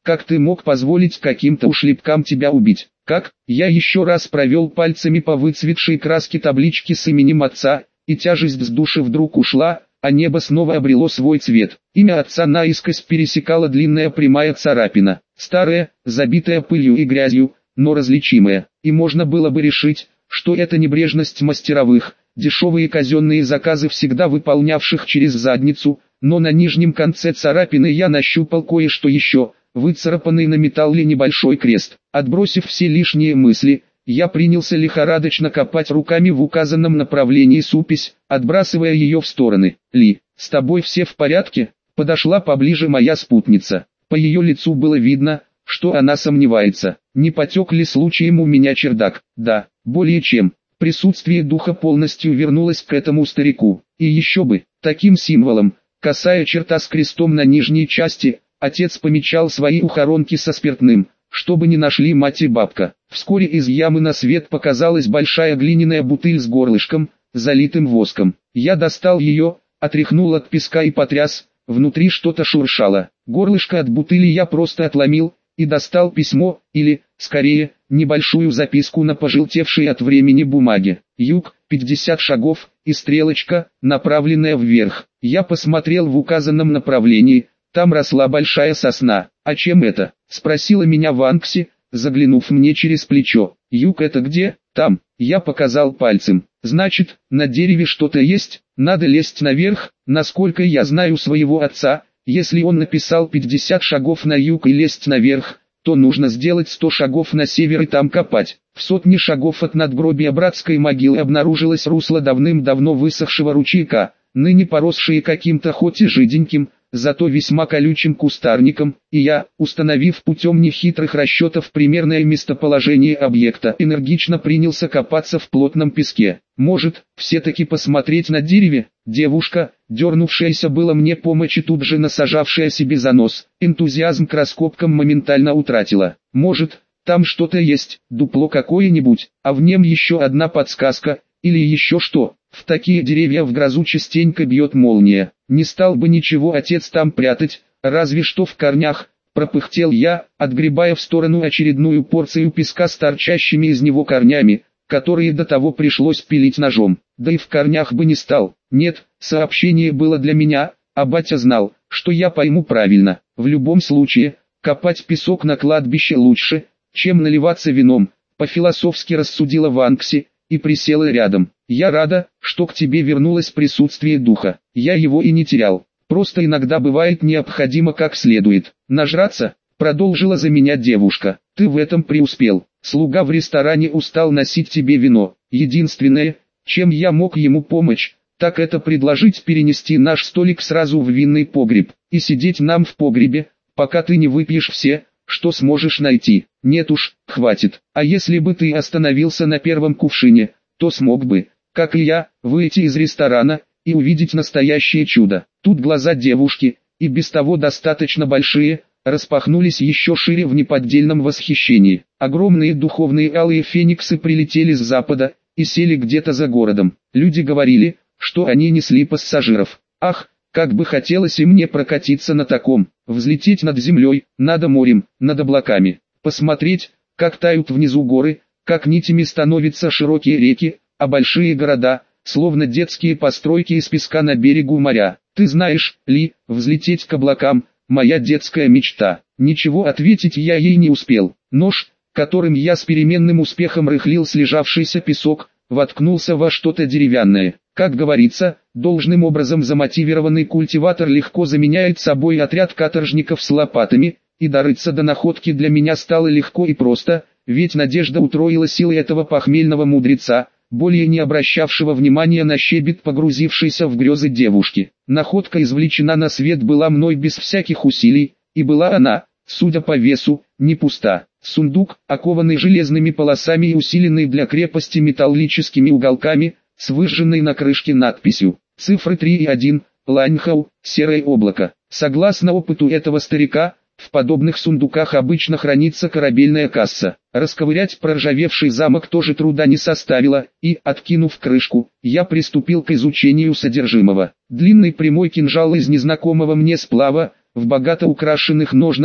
Как ты мог позволить каким-то ушлепкам тебя убить? Как? Я еще раз провел пальцами по выцветшей краске таблички с именем отца, и тяжесть с души вдруг ушла, а небо снова обрело свой цвет. Имя отца наискось пересекала длинная прямая царапина, старая, забитая пылью и грязью, но различимая, и можно было бы решить, что это небрежность мастеровых, дешевые казенные заказы, всегда выполнявших через задницу, но на нижнем конце царапины я нащупал кое-что еще, выцарапанный на металле небольшой крест. Отбросив все лишние мысли, я принялся лихорадочно копать руками в указанном направлении супесь, отбрасывая ее в стороны. «Ли, с тобой все в порядке?» Подошла поближе моя спутница. По ее лицу было видно, что она сомневается, не потек ли случаем у меня чердак. Да, более чем. Присутствие духа полностью вернулось к этому старику. И еще бы, таким символом, косая черта с крестом на нижней части, отец помечал свои ухоронки со спиртным, чтобы не нашли мать и бабка. Вскоре из ямы на свет показалась большая глиняная бутыль с горлышком, залитым воском. Я достал ее, отряхнул от песка и потряс, внутри что-то шуршало. Горлышко от бутыли я просто отломил, и достал письмо, или, скорее, небольшую записку на пожелтевшей от времени бумаге. Юг, 50 шагов, и стрелочка, направленная вверх. Я посмотрел в указанном направлении, там росла большая сосна. «А чем это?» — спросила меня Ванкси, заглянув мне через плечо. «Юг это где?» «Там», — я показал пальцем. «Значит, на дереве что-то есть, надо лезть наверх, насколько я знаю своего отца. Если он написал 50 шагов на юг и лезть наверх, то нужно сделать 100 шагов на север и там копать». В сотне шагов от надгробия братской могилы обнаружилось русло давным-давно высохшего ручейка, ныне поросшее каким-то хоть и жиденьким, зато весьма колючим кустарником, и я, установив путем нехитрых расчетов примерное местоположение объекта, энергично принялся копаться в плотном песке. Может, все-таки посмотреть на дереве? Девушка, дернувшаяся было мне помочь и тут же насажавшая себе за нос, энтузиазм к раскопкам моментально утратила. Может, там что-то есть, дупло какое-нибудь, а в нем еще одна подсказка, или еще что. В такие деревья в грозу частенько бьет молния. Не стал бы ничего отец там прятать, разве что в корнях, пропыхтел я, отгребая в сторону очередную порцию песка с торчащими из него корнями, которые до того пришлось пилить ножом. Да и в корнях бы не стал. Нет, сообщение было для меня, а батя знал, что я пойму правильно. В любом случае, копать песок на кладбище лучше, чем наливаться вином, по-философски рассудила Ванкси, и присела рядом. «Я рада, что к тебе вернулось присутствие духа. Я его и не терял. Просто иногда бывает необходимо как следует нажраться», продолжила за меня девушка. «Ты в этом преуспел. Слуга в ресторане устал носить тебе вино. Единственное, чем я мог ему помочь, так это предложить перенести наш столик сразу в винный погреб, и сидеть нам в погребе, пока ты не выпьешь все, что сможешь найти. Нет уж, хватит. А если бы ты остановился на первом кувшине, то смог бы, как и я, выйти из ресторана и увидеть настоящее чудо». Тут глаза девушки, и без того достаточно большие, распахнулись еще шире в неподдельном восхищении. Огромные духовные алые фениксы прилетели с запада и сели где-то за городом. Люди говорили, что они несли пассажиров. Ах, как бы хотелось и мне прокатиться на таком, взлететь над землей, над морем, над облаками, посмотреть, как тают внизу горы, как нитями становятся широкие реки, а большие города, словно детские постройки из песка на берегу моря. Ты знаешь, Ли, взлететь к облакам – моя детская мечта. Ничего ответить я ей не успел. Нож, которым я с переменным успехом рыхлил слежавшийся песок, воткнулся во что-то деревянное. Как говорится, должным образом замотивированный культиватор легко заменяет собой отряд каторжников с лопатами, и дорыться до находки для меня стало легко и просто, ведь надежда утроила силы этого похмельного мудреца, более не обращавшего внимания на щебет погрузившейся в грезы девушки. Находка извлечена на свет была мной без всяких усилий, и была она, судя по весу, не пуста. Сундук, окованный железными полосами и усиленный для крепости металлическими уголками, с выжженной на крышке надписью «Цифры 3 и 1, Ланьхау, серое облако». Согласно опыту этого старика, в подобных сундуках обычно хранится корабельная касса. Расковырять проржавевший замок тоже труда не составило, и, откинув крышку, я приступил к изучению содержимого. Длинный прямой кинжал из незнакомого мне сплава, в богато украшенных ножнах,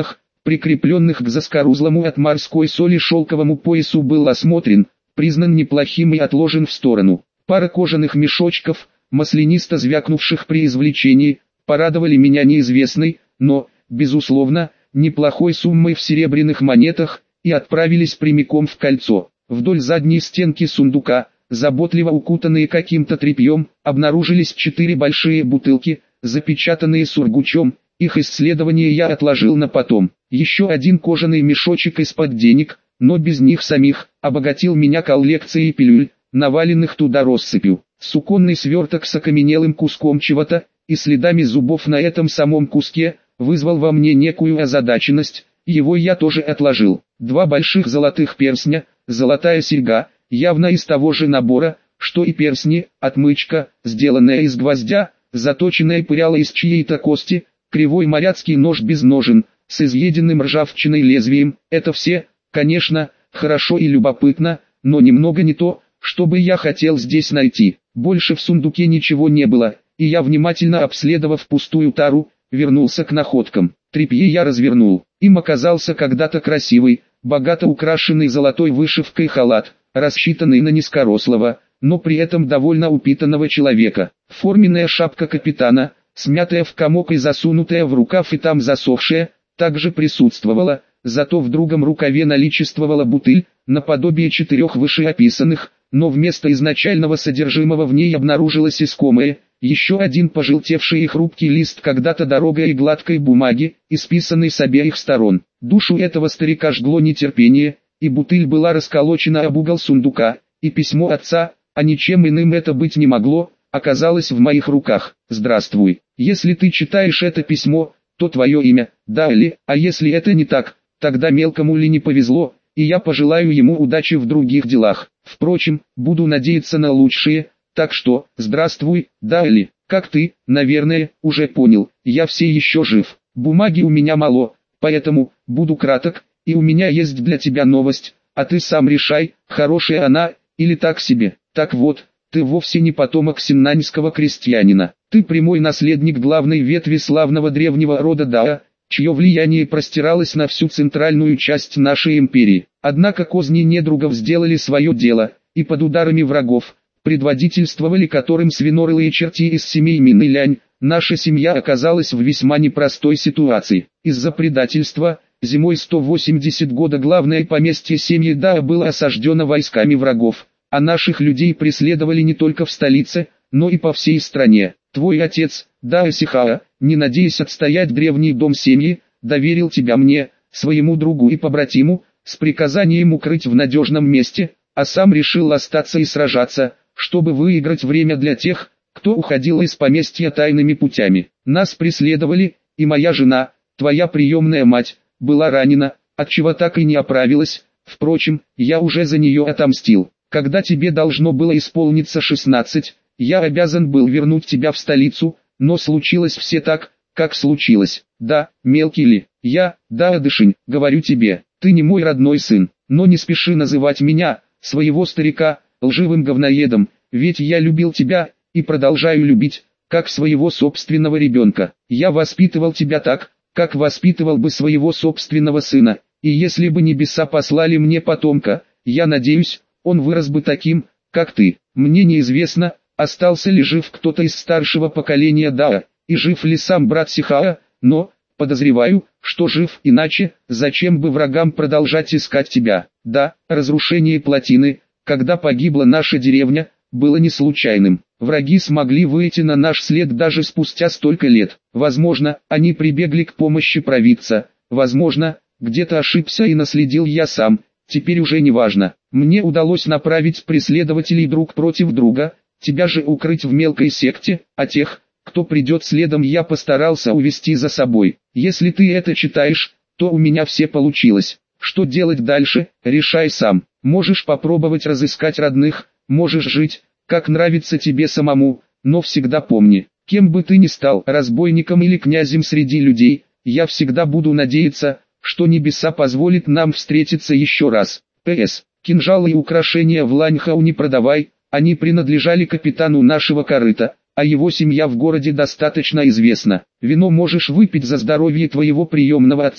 прикрепленных к заскорузлому от морской соли шелковому поясу, был осмотрен, признан неплохим и отложен в сторону. Пара кожаных мешочков, маслянисто звякнувших при извлечении, порадовали меня неизвестной, но, безусловно, неплохой суммой в серебряных монетах, и отправились прямиком в кольцо. Вдоль задней стенки сундука, заботливо укутанные каким-то тряпьем, обнаружились 4 большие бутылки, запечатанные сургучом. Их исследование я отложил на потом. Еще один кожаный мешочек из-под денег, но без них самих, обогатил меня коллекцией пилюль, наваленных туда россыпью. Суконный сверток с окаменелым куском чего-то и следами зубов на этом самом куске вызвал во мне некую озадаченность, его я тоже отложил. 2 больших золотых перстня, золотая серьга, явно из того же набора, что и перстни, отмычка, сделанная из гвоздя, заточенная пыряла из чьей-то кости, кривой моряцкий нож без ножен, с изъеденным ржавчиной лезвием. Это все, конечно, хорошо и любопытно, но немного не то, что бы я хотел здесь найти. Больше в сундуке ничего не было, и я, внимательно обследовав пустую тару, вернулся к находкам. Тряпье я развернул. Им оказался когда-то красивый, богато украшенный золотой вышивкой халат, рассчитанный на низкорослого, но при этом довольно упитанного человека. Форменная шапка капитана, смятая в комок и засунутая в рукав и там засохшая, также присутствовала, зато в другом рукаве наличествовала бутыль, наподобие 4 вышеописанных, но вместо изначального содержимого в ней обнаружилось искомое, еще один пожелтевший и хрупкий лист когда-то дорогой и гладкой бумаги, исписанный с обеих сторон. Душу этого старика жгло нетерпение, и бутыль была расколочена об угол сундука, и письмо отца, а ничем иным это быть не могло, оказалось в моих руках. «Здравствуй. Если ты читаешь это письмо, то твое имя, да ли, а если это не так, тогда мелкому ли не повезло, и я пожелаю ему удачи в других делах. Впрочем, буду надеяться на лучшее, так что, здравствуй, да ли, как ты, наверное, уже понял, я все еще жив. Бумаги у меня мало, поэтому, буду краток, и у меня есть для тебя новость, а ты сам решай, хорошая она, или так себе. Так вот, ты вовсе не потомок синнаньского крестьянина, ты прямой наследник главной ветви славного древнего рода Даа, чье влияние простиралось на всю центральную часть нашей империи. Однако козни недругов сделали свое дело, и под ударами врагов, предводительствовали которым свинорылые черти из семей Мин и Лянь, наша семья оказалась в весьма непростой ситуации. Из-за предательства, зимой 180 года главное поместье семьи Даа было осаждено войсками врагов, а наших людей преследовали не только в столице, но и по всей стране. Твой отец, Даа Сихаа, не надеясь отстоять древний дом семьи, доверил тебя мне, своему другу и побратиму, с приказанием укрыть в надежном месте, а сам решил остаться и сражаться, чтобы выиграть время для тех, кто уходил из поместья тайными путями. Нас преследовали, и моя жена, твоя приемная мать, была ранена, отчего так и не оправилась. Впрочем, я уже за нее отомстил. Когда тебе должно было исполниться 16, я обязан был вернуть тебя в столицу, но случилось все так, как случилось. Да, мелкий ли, я, да, Дышинь, говорю тебе, ты не мой родной сын, но не спеши называть меня, своего старика, лживым говноедом, ведь я любил тебя, и продолжаю любить, как своего собственного ребенка. Я воспитывал тебя так, как воспитывал бы своего собственного сына, и если бы небеса послали мне потомка, я надеюсь, он вырос бы таким, как ты. Мне неизвестно, остался ли жив кто-то из старшего поколения Даа, и жив ли сам брат Сихаа, но, подозреваю, что жив, иначе, зачем бы врагам продолжать искать тебя? Да, разрушение плотины, когда погибла наша деревня, было не случайным. Враги смогли выйти на наш след даже спустя столько лет. Возможно, они прибегли к помощи провидца, возможно, где-то ошибся и наследил я сам, теперь уже не важно. Мне удалось направить преследователей друг против друга, тебя же укрыть в мелкой секте, а тех, кто придет следом, я постарался увести за собой. Если ты это читаешь, то у меня все получилось. Что делать дальше, решай сам. Можешь попробовать разыскать родных, можешь жить, как нравится тебе самому, но всегда помни, кем бы ты ни стал, разбойником или князем среди людей, я всегда буду надеяться, что небеса позволят нам встретиться еще раз. П.С. Кинжалы и украшения в Ланьхау не продавай, они принадлежали капитану нашего корыта, а его семья в городе достаточно известна. Вино можешь выпить за здоровье твоего приемного отца,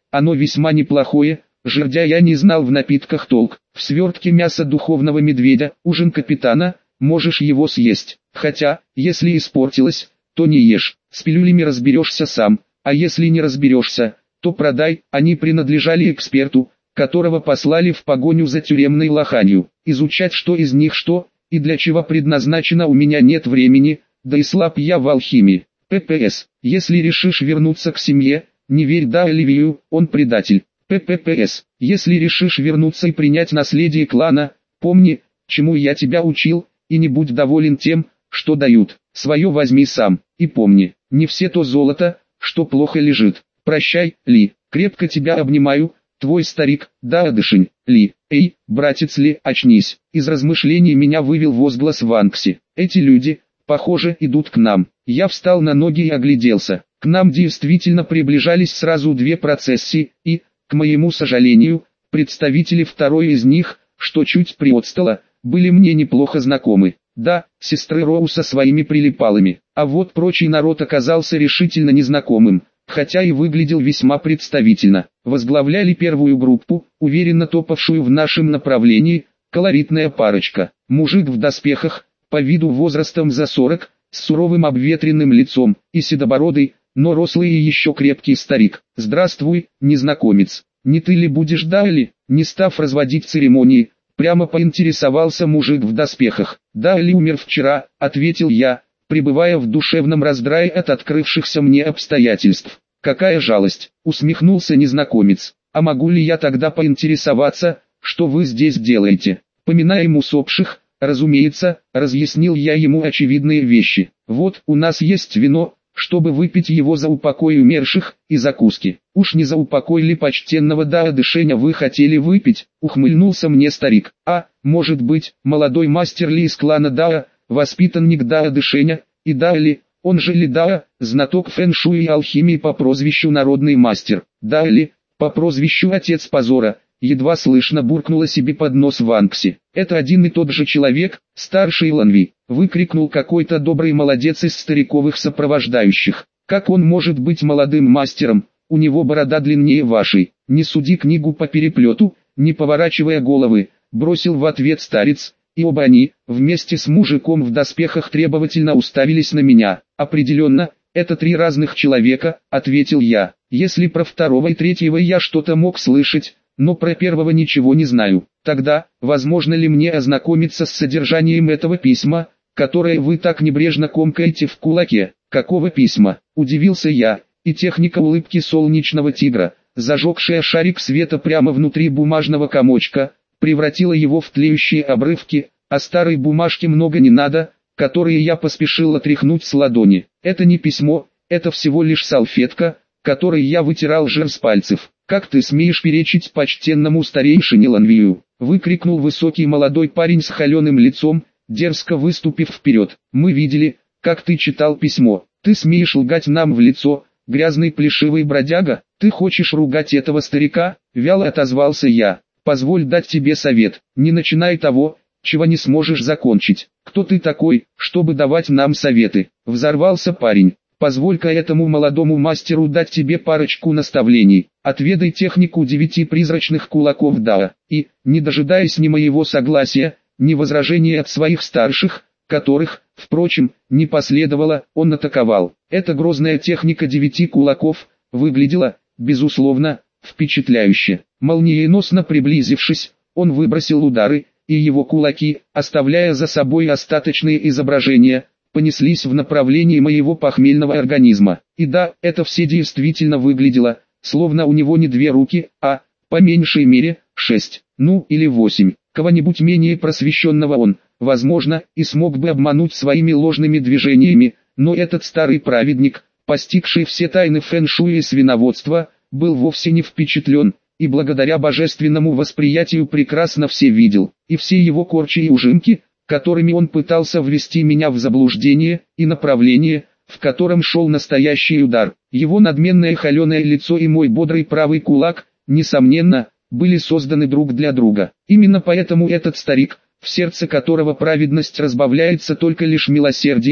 оно весьма неплохое, жердя я не знал в напитках толк. В свертке мяса духовного медведя, ужин капитана, можешь его съесть. Хотя, если испортилось, то не ешь, с пилюлями разберешься сам, а если не разберешься, то продай, они принадлежали эксперту, которого послали в погоню за тюремной лоханью. Изучать, что из них что, и для чего предназначено, у меня нет времени, да и слаб я в алхимии. ППС. Если решишь вернуться к семье, не верь Оливию, он предатель. ППС. Если решишь вернуться и принять наследие клана, помни, чему я тебя учил, и не будь доволен тем, что дают. Свое возьми сам, и помни, не все то золото, что плохо лежит. Прощай, Ли, крепко тебя обнимаю, твой старик, Даадышень. Ли, эй, братец Ли, очнись. Из размышлений меня вывел возглас Ванкси. Эти люди, похоже, идут к нам. Я встал на ноги и огляделся. К нам действительно приближались сразу две процессии, и, к моему сожалению, представители второй из них, что чуть приотстало, были мне неплохо знакомы. Да, сестры Роу со своими прилипалами, а вот прочий народ оказался решительно незнакомым, хотя и выглядел весьма представительно. Возглавляли первую группу, уверенно топавшую в нашем направлении, колоритная парочка. Мужик в доспехах, по виду возрастом за 40, с суровым обветренным лицом, и седобородый, но рослый и еще крепкий старик. «Здравствуй, незнакомец, не ты ли будешь Дайли?» Не став разводить церемонии, прямо поинтересовался мужик в доспехах. «Дайли умер вчера», — ответил я, пребывая в душевном раздрае от открывшихся мне обстоятельств. «Какая жалость», — усмехнулся незнакомец. «А могу ли я тогда поинтересоваться, что вы здесь делаете?» «Поминаем усопших, разумеется», — разъяснил я ему очевидные вещи. «Вот, у нас есть вино, чтобы выпить его за упокой умерших, и закуски. Уж не за упокой ли почтенного Даадышеня вы хотели выпить?» — ухмыльнулся мне старик. «А, может быть, молодой мастер Ли из клана Даа, воспитанник Даадышеня, и Дайли, он же Ли Даа, знаток фэн-шуй и алхимии по прозвищу Народный мастер. Дайли, по прозвищу Отец Позора», едва слышно буркнула себе под нос Ванкси. «Это один и тот же человек, старший Ланви», выкрикнул какой-то добрый молодец из стариковых сопровождающих. «Как он может быть молодым мастером, у него борода длиннее вашей?» «Не суди книгу по переплету», не поворачивая головы, бросил в ответ старец, и оба они, вместе с мужиком в доспехах, требовательно уставились на меня. «Определенно, это три разных человека», ответил я. «Если про второго и третьего я что-то мог слышать, но про первого ничего не знаю. Тогда, возможно ли мне ознакомиться с содержанием этого письма, которое вы так небрежно комкаете в кулаке?» «Какого письма?» – удивился я, и техника улыбки солнечного тигра, зажегшая шарик света прямо внутри бумажного комочка, превратила его в тлеющие обрывки, а старой бумажки много не надо, которые я поспешил отряхнуть с ладони. «Это не письмо, это всего лишь салфетка, которой я вытирал жир с пальцев». «Как ты смеешь перечить почтенному старейшине Ланвию?» — выкрикнул высокий молодой парень с холеным лицом, дерзко выступив вперед. «Мы видели, как ты читал письмо. Ты смеешь лгать нам в лицо, грязный плешивый бродяга? Ты хочешь ругать этого старика?» — вяло отозвался я. «Позволь дать тебе совет, не начинай того, чего не сможешь закончить. Кто ты такой, чтобы давать нам советы?» — взорвался парень. «Позволь-ка этому молодому мастеру дать тебе парочку наставлений. Отведай технику 9 призрачных кулаков Даа, и, не дожидаясь ни моего согласия, ни возражений от своих старших, которых, впрочем, не последовало, он атаковал». Эта грозная техника 9 кулаков выглядела, безусловно, впечатляюще. Молниеносно приблизившись, он выбросил удары, и его кулаки, оставляя за собой остаточные изображения, понеслись в направлении моего похмельного организма. И да, это все действительно выглядело, словно у него не 2 руки, а, по меньшей мере, 6, ну или 8. Кого-нибудь менее просвещенного он, возможно, и смог бы обмануть своими ложными движениями, но этот старый праведник, постигший все тайны фэн-шуй и свиноводства, был вовсе не впечатлен, и благодаря божественному восприятию прекрасно все видел, и все его корчи и ужимки, которыми он пытался ввести меня в заблуждение, и направление, в котором шел настоящий удар. Его надменное холеное лицо и мой бодрый правый кулак, несомненно, были созданы друг для друга. Именно поэтому этот старик, в сердце которого праведность разбавляется только лишь милосердием,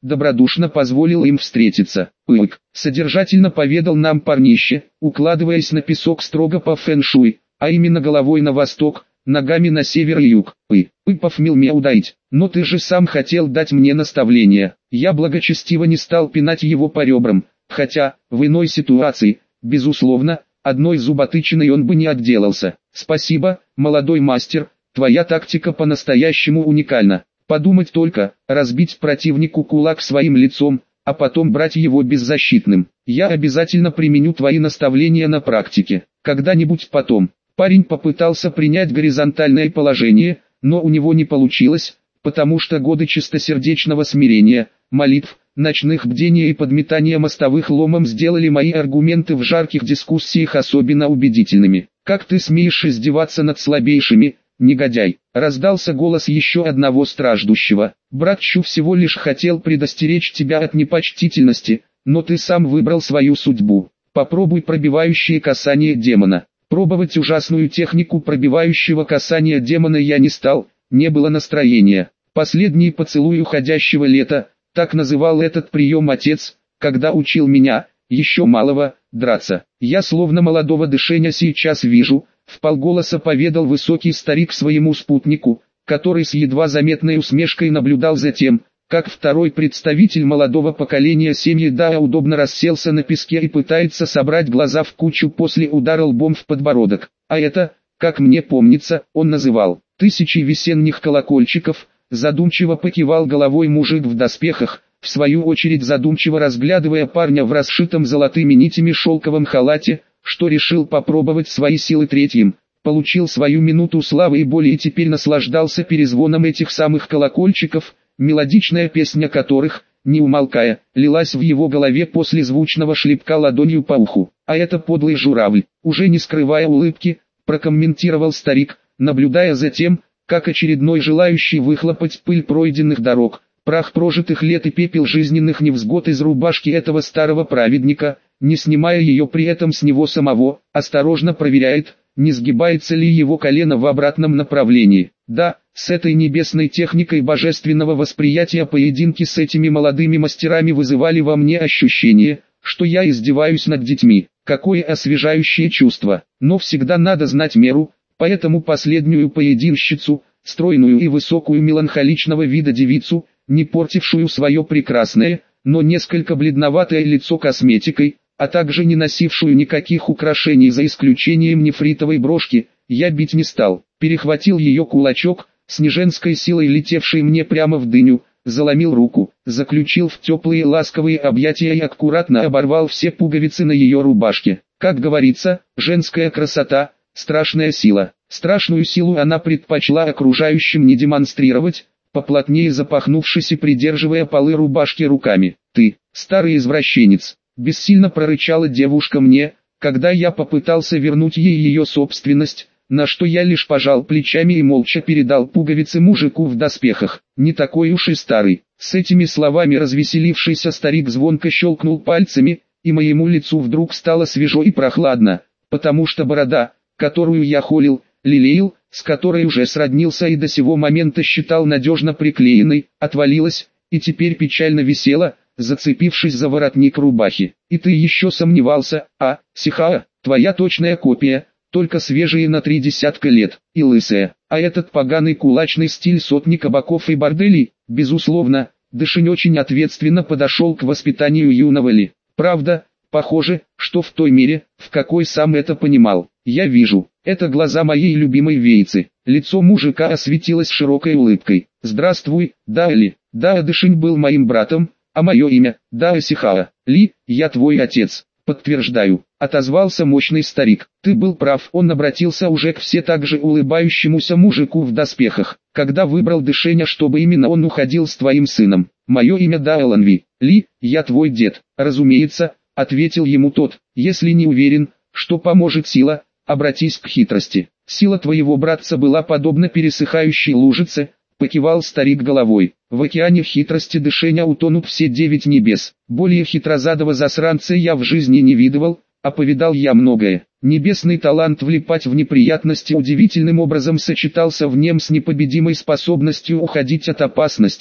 добродушно позволил им встретиться. «Ык», содержательно поведал нам парнище, укладываясь на песок строго по фэн-шуй, а именно головой на восток, ногами на север и юг. Повмел меня ударить, но ты же сам хотел дать мне наставление. Я благочестиво не стал пинать его по ребрам, хотя, в иной ситуации, безусловно, одной зуботычиной он бы не отделался. Спасибо, молодой мастер, твоя тактика по-настоящему уникальна. Подумать только, разбить противнику кулак своим лицом, а потом брать его беззащитным. Я обязательно применю твои наставления на практике, когда-нибудь потом. Парень попытался принять горизонтальное положение, но у него не получилось, потому что годы чистосердечного смирения, молитв, ночных бдений и подметания мостовых ломом сделали мои аргументы в жарких дискуссиях особенно убедительными. «Как ты смеешь издеваться над слабейшими, негодяй?» — раздался голос еще одного страждущего. «Брат Чу всего лишь хотел предостеречь тебя от непочтительности, но ты сам выбрал свою судьбу. Попробуй пробивающее касание демона». Пробовать ужасную технику пробивающего касания демона я не стал, не было настроения. Последний поцелуй уходящего лета, так называл этот прием отец, когда учил меня, еще малого, драться. Я словно молодого дышения сейчас вижу, вполголоса поведал высокий старик своему спутнику, который с едва заметной усмешкой наблюдал за тем, как второй представитель молодого поколения семьи Дао удобно расселся на песке и пытается собрать глаза в кучу после удара лбом в подбородок. А это, как мне помнится, он называл «тысячи весенних колокольчиков», задумчиво покивал головой мужик в доспехах, в свою очередь задумчиво разглядывая парня в расшитом золотыми нитями шелковом халате, что решил попробовать свои силы третьим. Получил свою минуту славы и боли и теперь наслаждался перезвоном этих самых колокольчиков, мелодичная песня которых, не умолкая, лилась в его голове после звучного шлепка ладонью по уху. «А это подлый журавль», уже не скрывая улыбки, прокомментировал старик, наблюдая за тем, как очередной желающий выхлопать пыль пройденных дорог, прах прожитых лет и пепел жизненных невзгод из рубашки этого старого праведника, не снимая ее при этом с него самого, осторожно проверяет, не сгибается ли его колено в обратном направлении. Да, с этой небесной техникой божественного восприятия поединки с этими молодыми мастерами вызывали во мне ощущение, что я издеваюсь над детьми. Какое освежающее чувство. Но всегда надо знать меру, поэтому последнюю поединщицу, стройную и высокую меланхоличного вида девицу, не портившую свое прекрасное, но несколько бледноватое лицо косметикой, а также не носившую никаких украшений за исключением нефритовой брошки, я бить не стал. Перехватил ее кулачок, с неженской силой летевший мне прямо в дыню, заломил руку, заключил в теплые ласковые объятия и аккуратно оборвал все пуговицы на ее рубашке. Как говорится, женская красота – страшная сила. Страшную силу она предпочла окружающим не демонстрировать, поплотнее запахнувшись и придерживая полы рубашки руками. «Ты, старый извращенец!» — бессильно прорычала девушка мне, когда я попытался вернуть ей ее собственность, на что я лишь пожал плечами и молча передал пуговицы мужику в доспехах. «Не такой уж и старый». С этими словами развеселившийся старик звонко щелкнул пальцами, и моему лицу вдруг стало свежо и прохладно, потому что борода, которую я холил, лелеял, с которой уже сроднился и до сего момента считал надежно приклеенной, отвалилась, и теперь печально висела, зацепившись за воротник рубахи. «И ты еще сомневался, а, Сихаа, твоя точная копия, только свежие на 3 десятка лет, и лысая. А этот поганый кулачный стиль сотни кабаков и борделей, безусловно, Дышинь очень ответственно подошел к воспитанию юного Ли. Правда, похоже, что в той мере, в какой сам это понимал. Я вижу, это глаза моей любимой вейцы». Лицо мужика осветилось широкой улыбкой. «Здравствуй, Даали. Да, Дышинь был моим братом, а мое имя, Дао Сихаа. Ли, я твой отец». «Подтверждаю», — отозвался мощный старик. «Ты был прав». Он обратился уже к все так же улыбающемуся мужику в доспехах. «Когда выбрал Дышеня, чтобы именно он уходил с твоим сыном. Мое имя Дао Ланви. Ли, я твой дед». «Разумеется», — ответил ему тот. «Если не уверен, что поможет сила, обратись к хитрости. Сила твоего братца была подобна пересыхающей лужице», — покивал старик головой. «В океане хитрости Дышеня утонут все 9 небес. Более хитрозадого засранца я в жизни не видывал, а повидал я многое». Небесный талант влипать в неприятности удивительным образом сочетался в нем с непобедимой способностью уходить от опасности,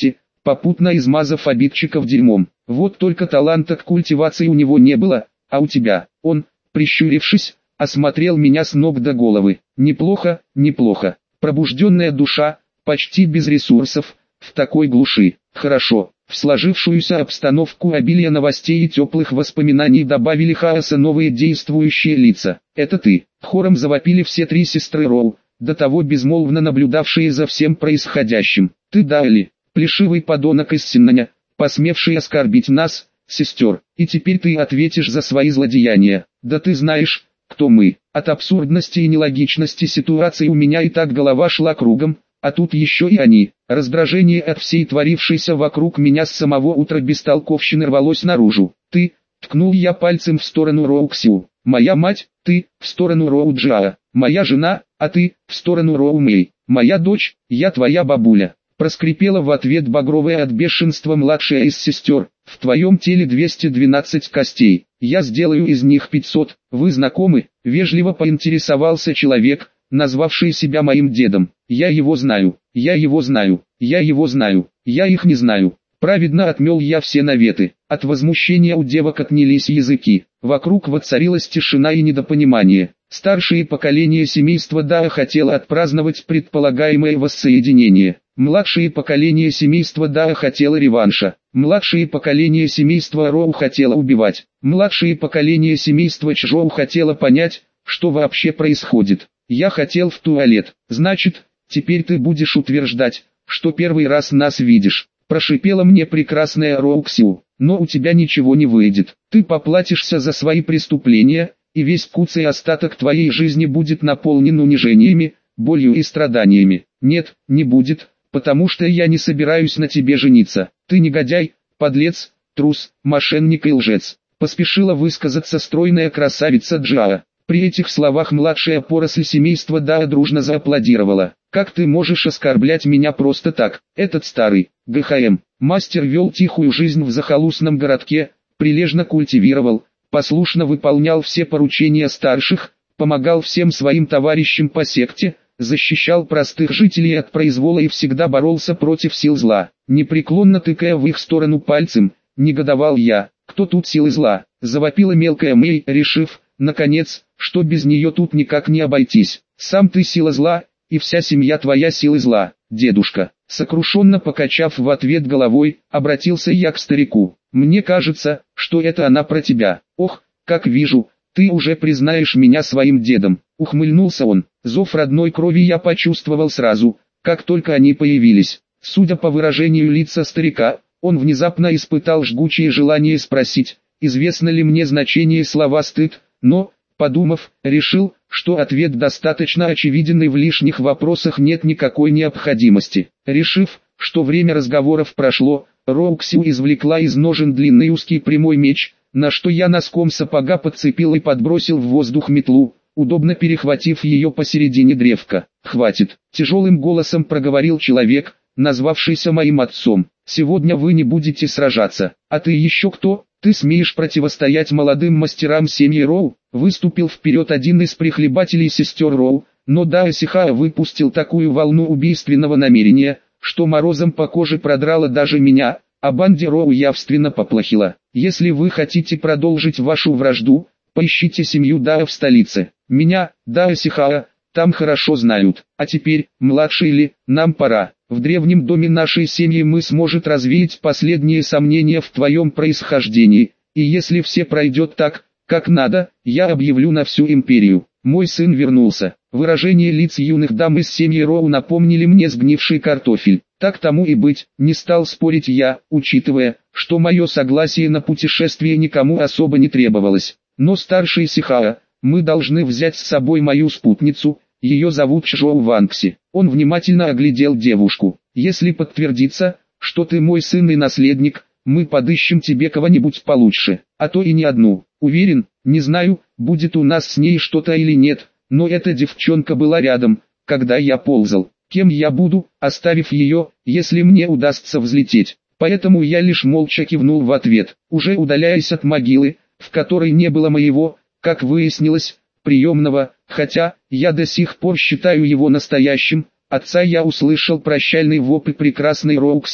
попутно измазав обидчиков дерьмом. Вот только таланта к культивации у него не было, а у тебя. Он, прищурившись, осмотрел меня с ног до головы. Неплохо, неплохо. Пробужденная душа, почти без ресурсов, в такой глуши. Хорошо. В сложившуюся обстановку обилия новостей и теплых воспоминаний добавили хаоса новые действующие лица. «Это ты!» — хором завопили все три сестры Роу, до того безмолвно наблюдавшие за всем происходящим. «Ты Дайли, плешивый подонок из Синнаня, посмевший оскорбить нас, сестер, и теперь ты ответишь за свои злодеяния. Да ты знаешь, кто мы». От абсурдности и нелогичности ситуации у меня и так голова шла кругом, а тут еще и они. Раздражение от всей творившейся вокруг меня с самого утра бестолковщины рвалось наружу. «Ты», — ткнул я пальцем в сторону Роу Ксю. «Моя мать», — ты, в сторону Роу Джаа. «Моя жена», — а ты, в сторону Роу Мэй. «Моя дочь», — я твоя бабуля. Проскрипела в ответ багровая от бешенства младшая из сестер. «В твоем теле 212 костей, я сделаю из них 500, вы знакомы?» — вежливо поинтересовался человек, назвавший себя моим дедом. «Я его знаю, я его знаю, я его знаю, я их не знаю». Праведно отмел я все наветы. От возмущения у девок отнялись языки. Вокруг воцарилась тишина и недопонимание. Старшее поколение семейства Даа хотело отпраздновать предполагаемое воссоединение. Младшее поколение семейства Даа хотело реванша. Младшее поколение семейства Роу хотело убивать. Младшее поколение семейства Чжоу хотело понять, что вообще происходит. «Я хотел в туалет. Значит, теперь ты будешь утверждать, что первый раз нас видишь», — прошипела мне прекрасная Роу Ксю. «Но у тебя ничего не выйдет. Ты поплатишься за свои преступления, и весь куцый остаток твоей жизни будет наполнен унижениями, болью и страданиями». «Нет, не будет, потому что я не собираюсь на тебе жениться. Ты негодяй, подлец, трус, мошенник и лжец», — поспешила высказаться стройная красавица Джаа. При этих словах младшая поросль семейства Даа дружно зааплодировала. «Как ты можешь оскорблять меня просто так?» Этот старый ГХМ мастер вел тихую жизнь в захолустном городке, прилежно культивировал, послушно выполнял все поручения старших, помогал всем своим товарищам по секте, защищал простых жителей от произвола и всегда боролся против сил зла. Непреклонно тыкая в их сторону пальцем, негодовал я. «Кто тут силы зла?» — завопила мелкая Мэй, решив, наконец, что без нее тут никак не обойтись. «Сам ты сила зла, и вся семья твоя силы зла, дедушка». Сокрушенно покачав в ответ головой, обратился я к старику. «Мне кажется, что это она про тебя. Ох, как вижу, ты уже признаешь меня своим дедом». Ухмыльнулся он. Зов родной крови я почувствовал сразу, как только они появились. Судя по выражению лица старика, он внезапно испытал жгучее желание спросить, известно ли мне значение слова «стыд», но, подумав, решил, что ответ достаточно очевиден и в лишних вопросах нет никакой необходимости. Решив, что время разговоров прошло, Роу Ксю извлекла из ножен длинный узкий прямой меч, на что я носком сапога подцепил и подбросил в воздух метлу, удобно перехватив ее посередине древка. «Хватит», — тяжелым голосом проговорил человек, назвавшийся моим отцом. «Сегодня вы не будете сражаться. А ты еще кто? Ты смеешь противостоять молодым мастерам семьи Роу?» Выступил вперед один из прихлебателей сестер Роу, но Дао Сихао выпустил такую волну убийственного намерения, что морозом по коже продрало даже меня, а банде Роу явственно поплохело. «Если вы хотите продолжить вашу вражду, поищите семью Дао в столице. Меня, Дао Сихао, там хорошо знают. А теперь, младший Ли, нам пора. В древнем доме нашей семьи мы сможем развеять последние сомнения в твоем происхождении, и если все пройдет так, как надо, я объявлю на всю империю. Мой сын вернулся». Выражение лиц юных дам из семьи Роу напомнили мне сгнивший картофель. Так тому и быть, не стал спорить я, учитывая, что мое согласие на путешествие никому особо не требовалось. «Но старший Сихао, мы должны взять с собой мою спутницу, ее зовут Чжоу Ванкси». Он внимательно оглядел девушку. «Если подтвердится, что ты мой сын и наследник, мы подыщем тебе кого-нибудь получше, а то и не одну. Уверен, не знаю, будет у нас с ней что-то или нет, но эта девчонка была рядом, когда я ползал. Кем я буду, оставив ее, если мне удастся взлететь?» Поэтому я лишь молча кивнул в ответ, уже удаляясь от могилы, в которой не было моего, как выяснилось, приемного, хотя, я до сих пор считаю его настоящим. Отца я услышал прощальный вопль прекрасной Роу Ксю.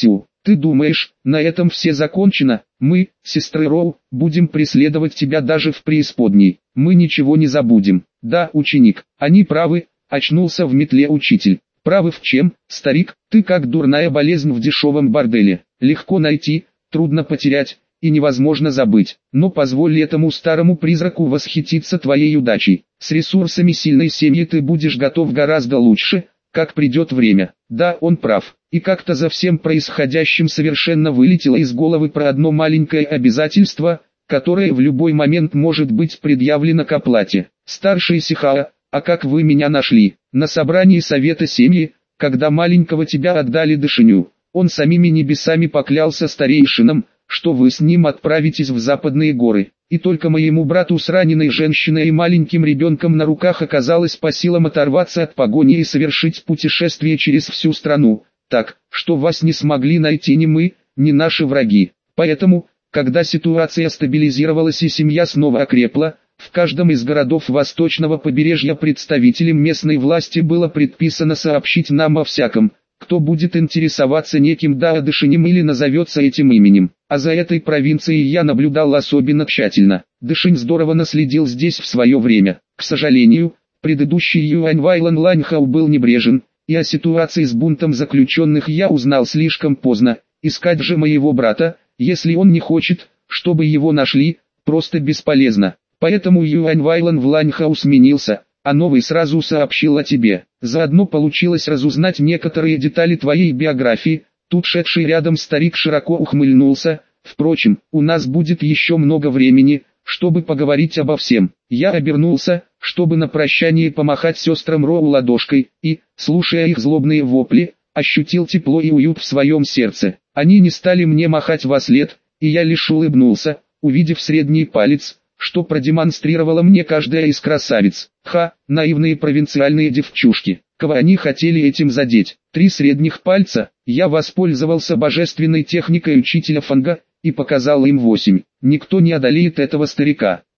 Ты думаешь, на этом все закончено? Мы, сестры Роу, будем преследовать тебя даже в преисподней. Мы ничего не забудем. Да, ученик, они правы, очнулся в метле учитель. Правы в чем, старик? Ты как дурная болезнь в дешевом борделе. Легко найти, трудно потерять, и невозможно забыть. Но позволь этому старому призраку восхититься твоей удачей. С ресурсами сильной семьи ты будешь готов гораздо лучше, как придет время. Да, он прав. И как-то за всем происходящим совершенно вылетело из головы про одно маленькое обязательство, которое в любой момент может быть предъявлено к оплате. Старший Сихаа, а как вы меня нашли? На собрании совета семьи, когда маленького тебя отдали Дышиню, он самими небесами поклялся старейшинам, что вы с ним отправитесь в западные горы. И только моему брату с раненой женщиной и маленьким ребенком на руках оказалось по силам оторваться от погони и совершить путешествие через всю страну, так, что вас не смогли найти ни мы, ни наши враги. Поэтому, когда ситуация стабилизировалась и семья снова окрепла, в каждом из городов восточного побережья представителям местной власти было предписано сообщить нам о всяком, кто будет интересоваться неким Даодышинем или назовется этим именем. А за этой провинцией я наблюдал особенно тщательно. Дышинь здорово наследил здесь в свое время. К сожалению, предыдущий Юань Вайлан Ланьхау был небрежен, и о ситуации с бунтом заключенных я узнал слишком поздно. Искать же моего брата, если он не хочет, чтобы его нашли, просто бесполезно. Поэтому Юань Вайлан в Ланьхау сменился, а новый сразу сообщил о тебе. Заодно получилось разузнать некоторые детали твоей биографии. Тут шедший рядом старик широко ухмыльнулся. Впрочем, у нас будет еще много времени, чтобы поговорить обо всем. Я обернулся, чтобы на прощание помахать сестрам Роу ладошкой, и, слушая их злобные вопли, ощутил тепло и уют в своем сердце. Они не стали мне махать вослед, и я лишь улыбнулся, увидев средний палец, что продемонстрировала мне каждая из красавиц. Ха, наивные провинциальные девчушки, кого они хотели этим задеть. 3 средних пальца, я воспользовался божественной техникой учителя Фанга, и показал им 8. Никто не одолеет этого старика.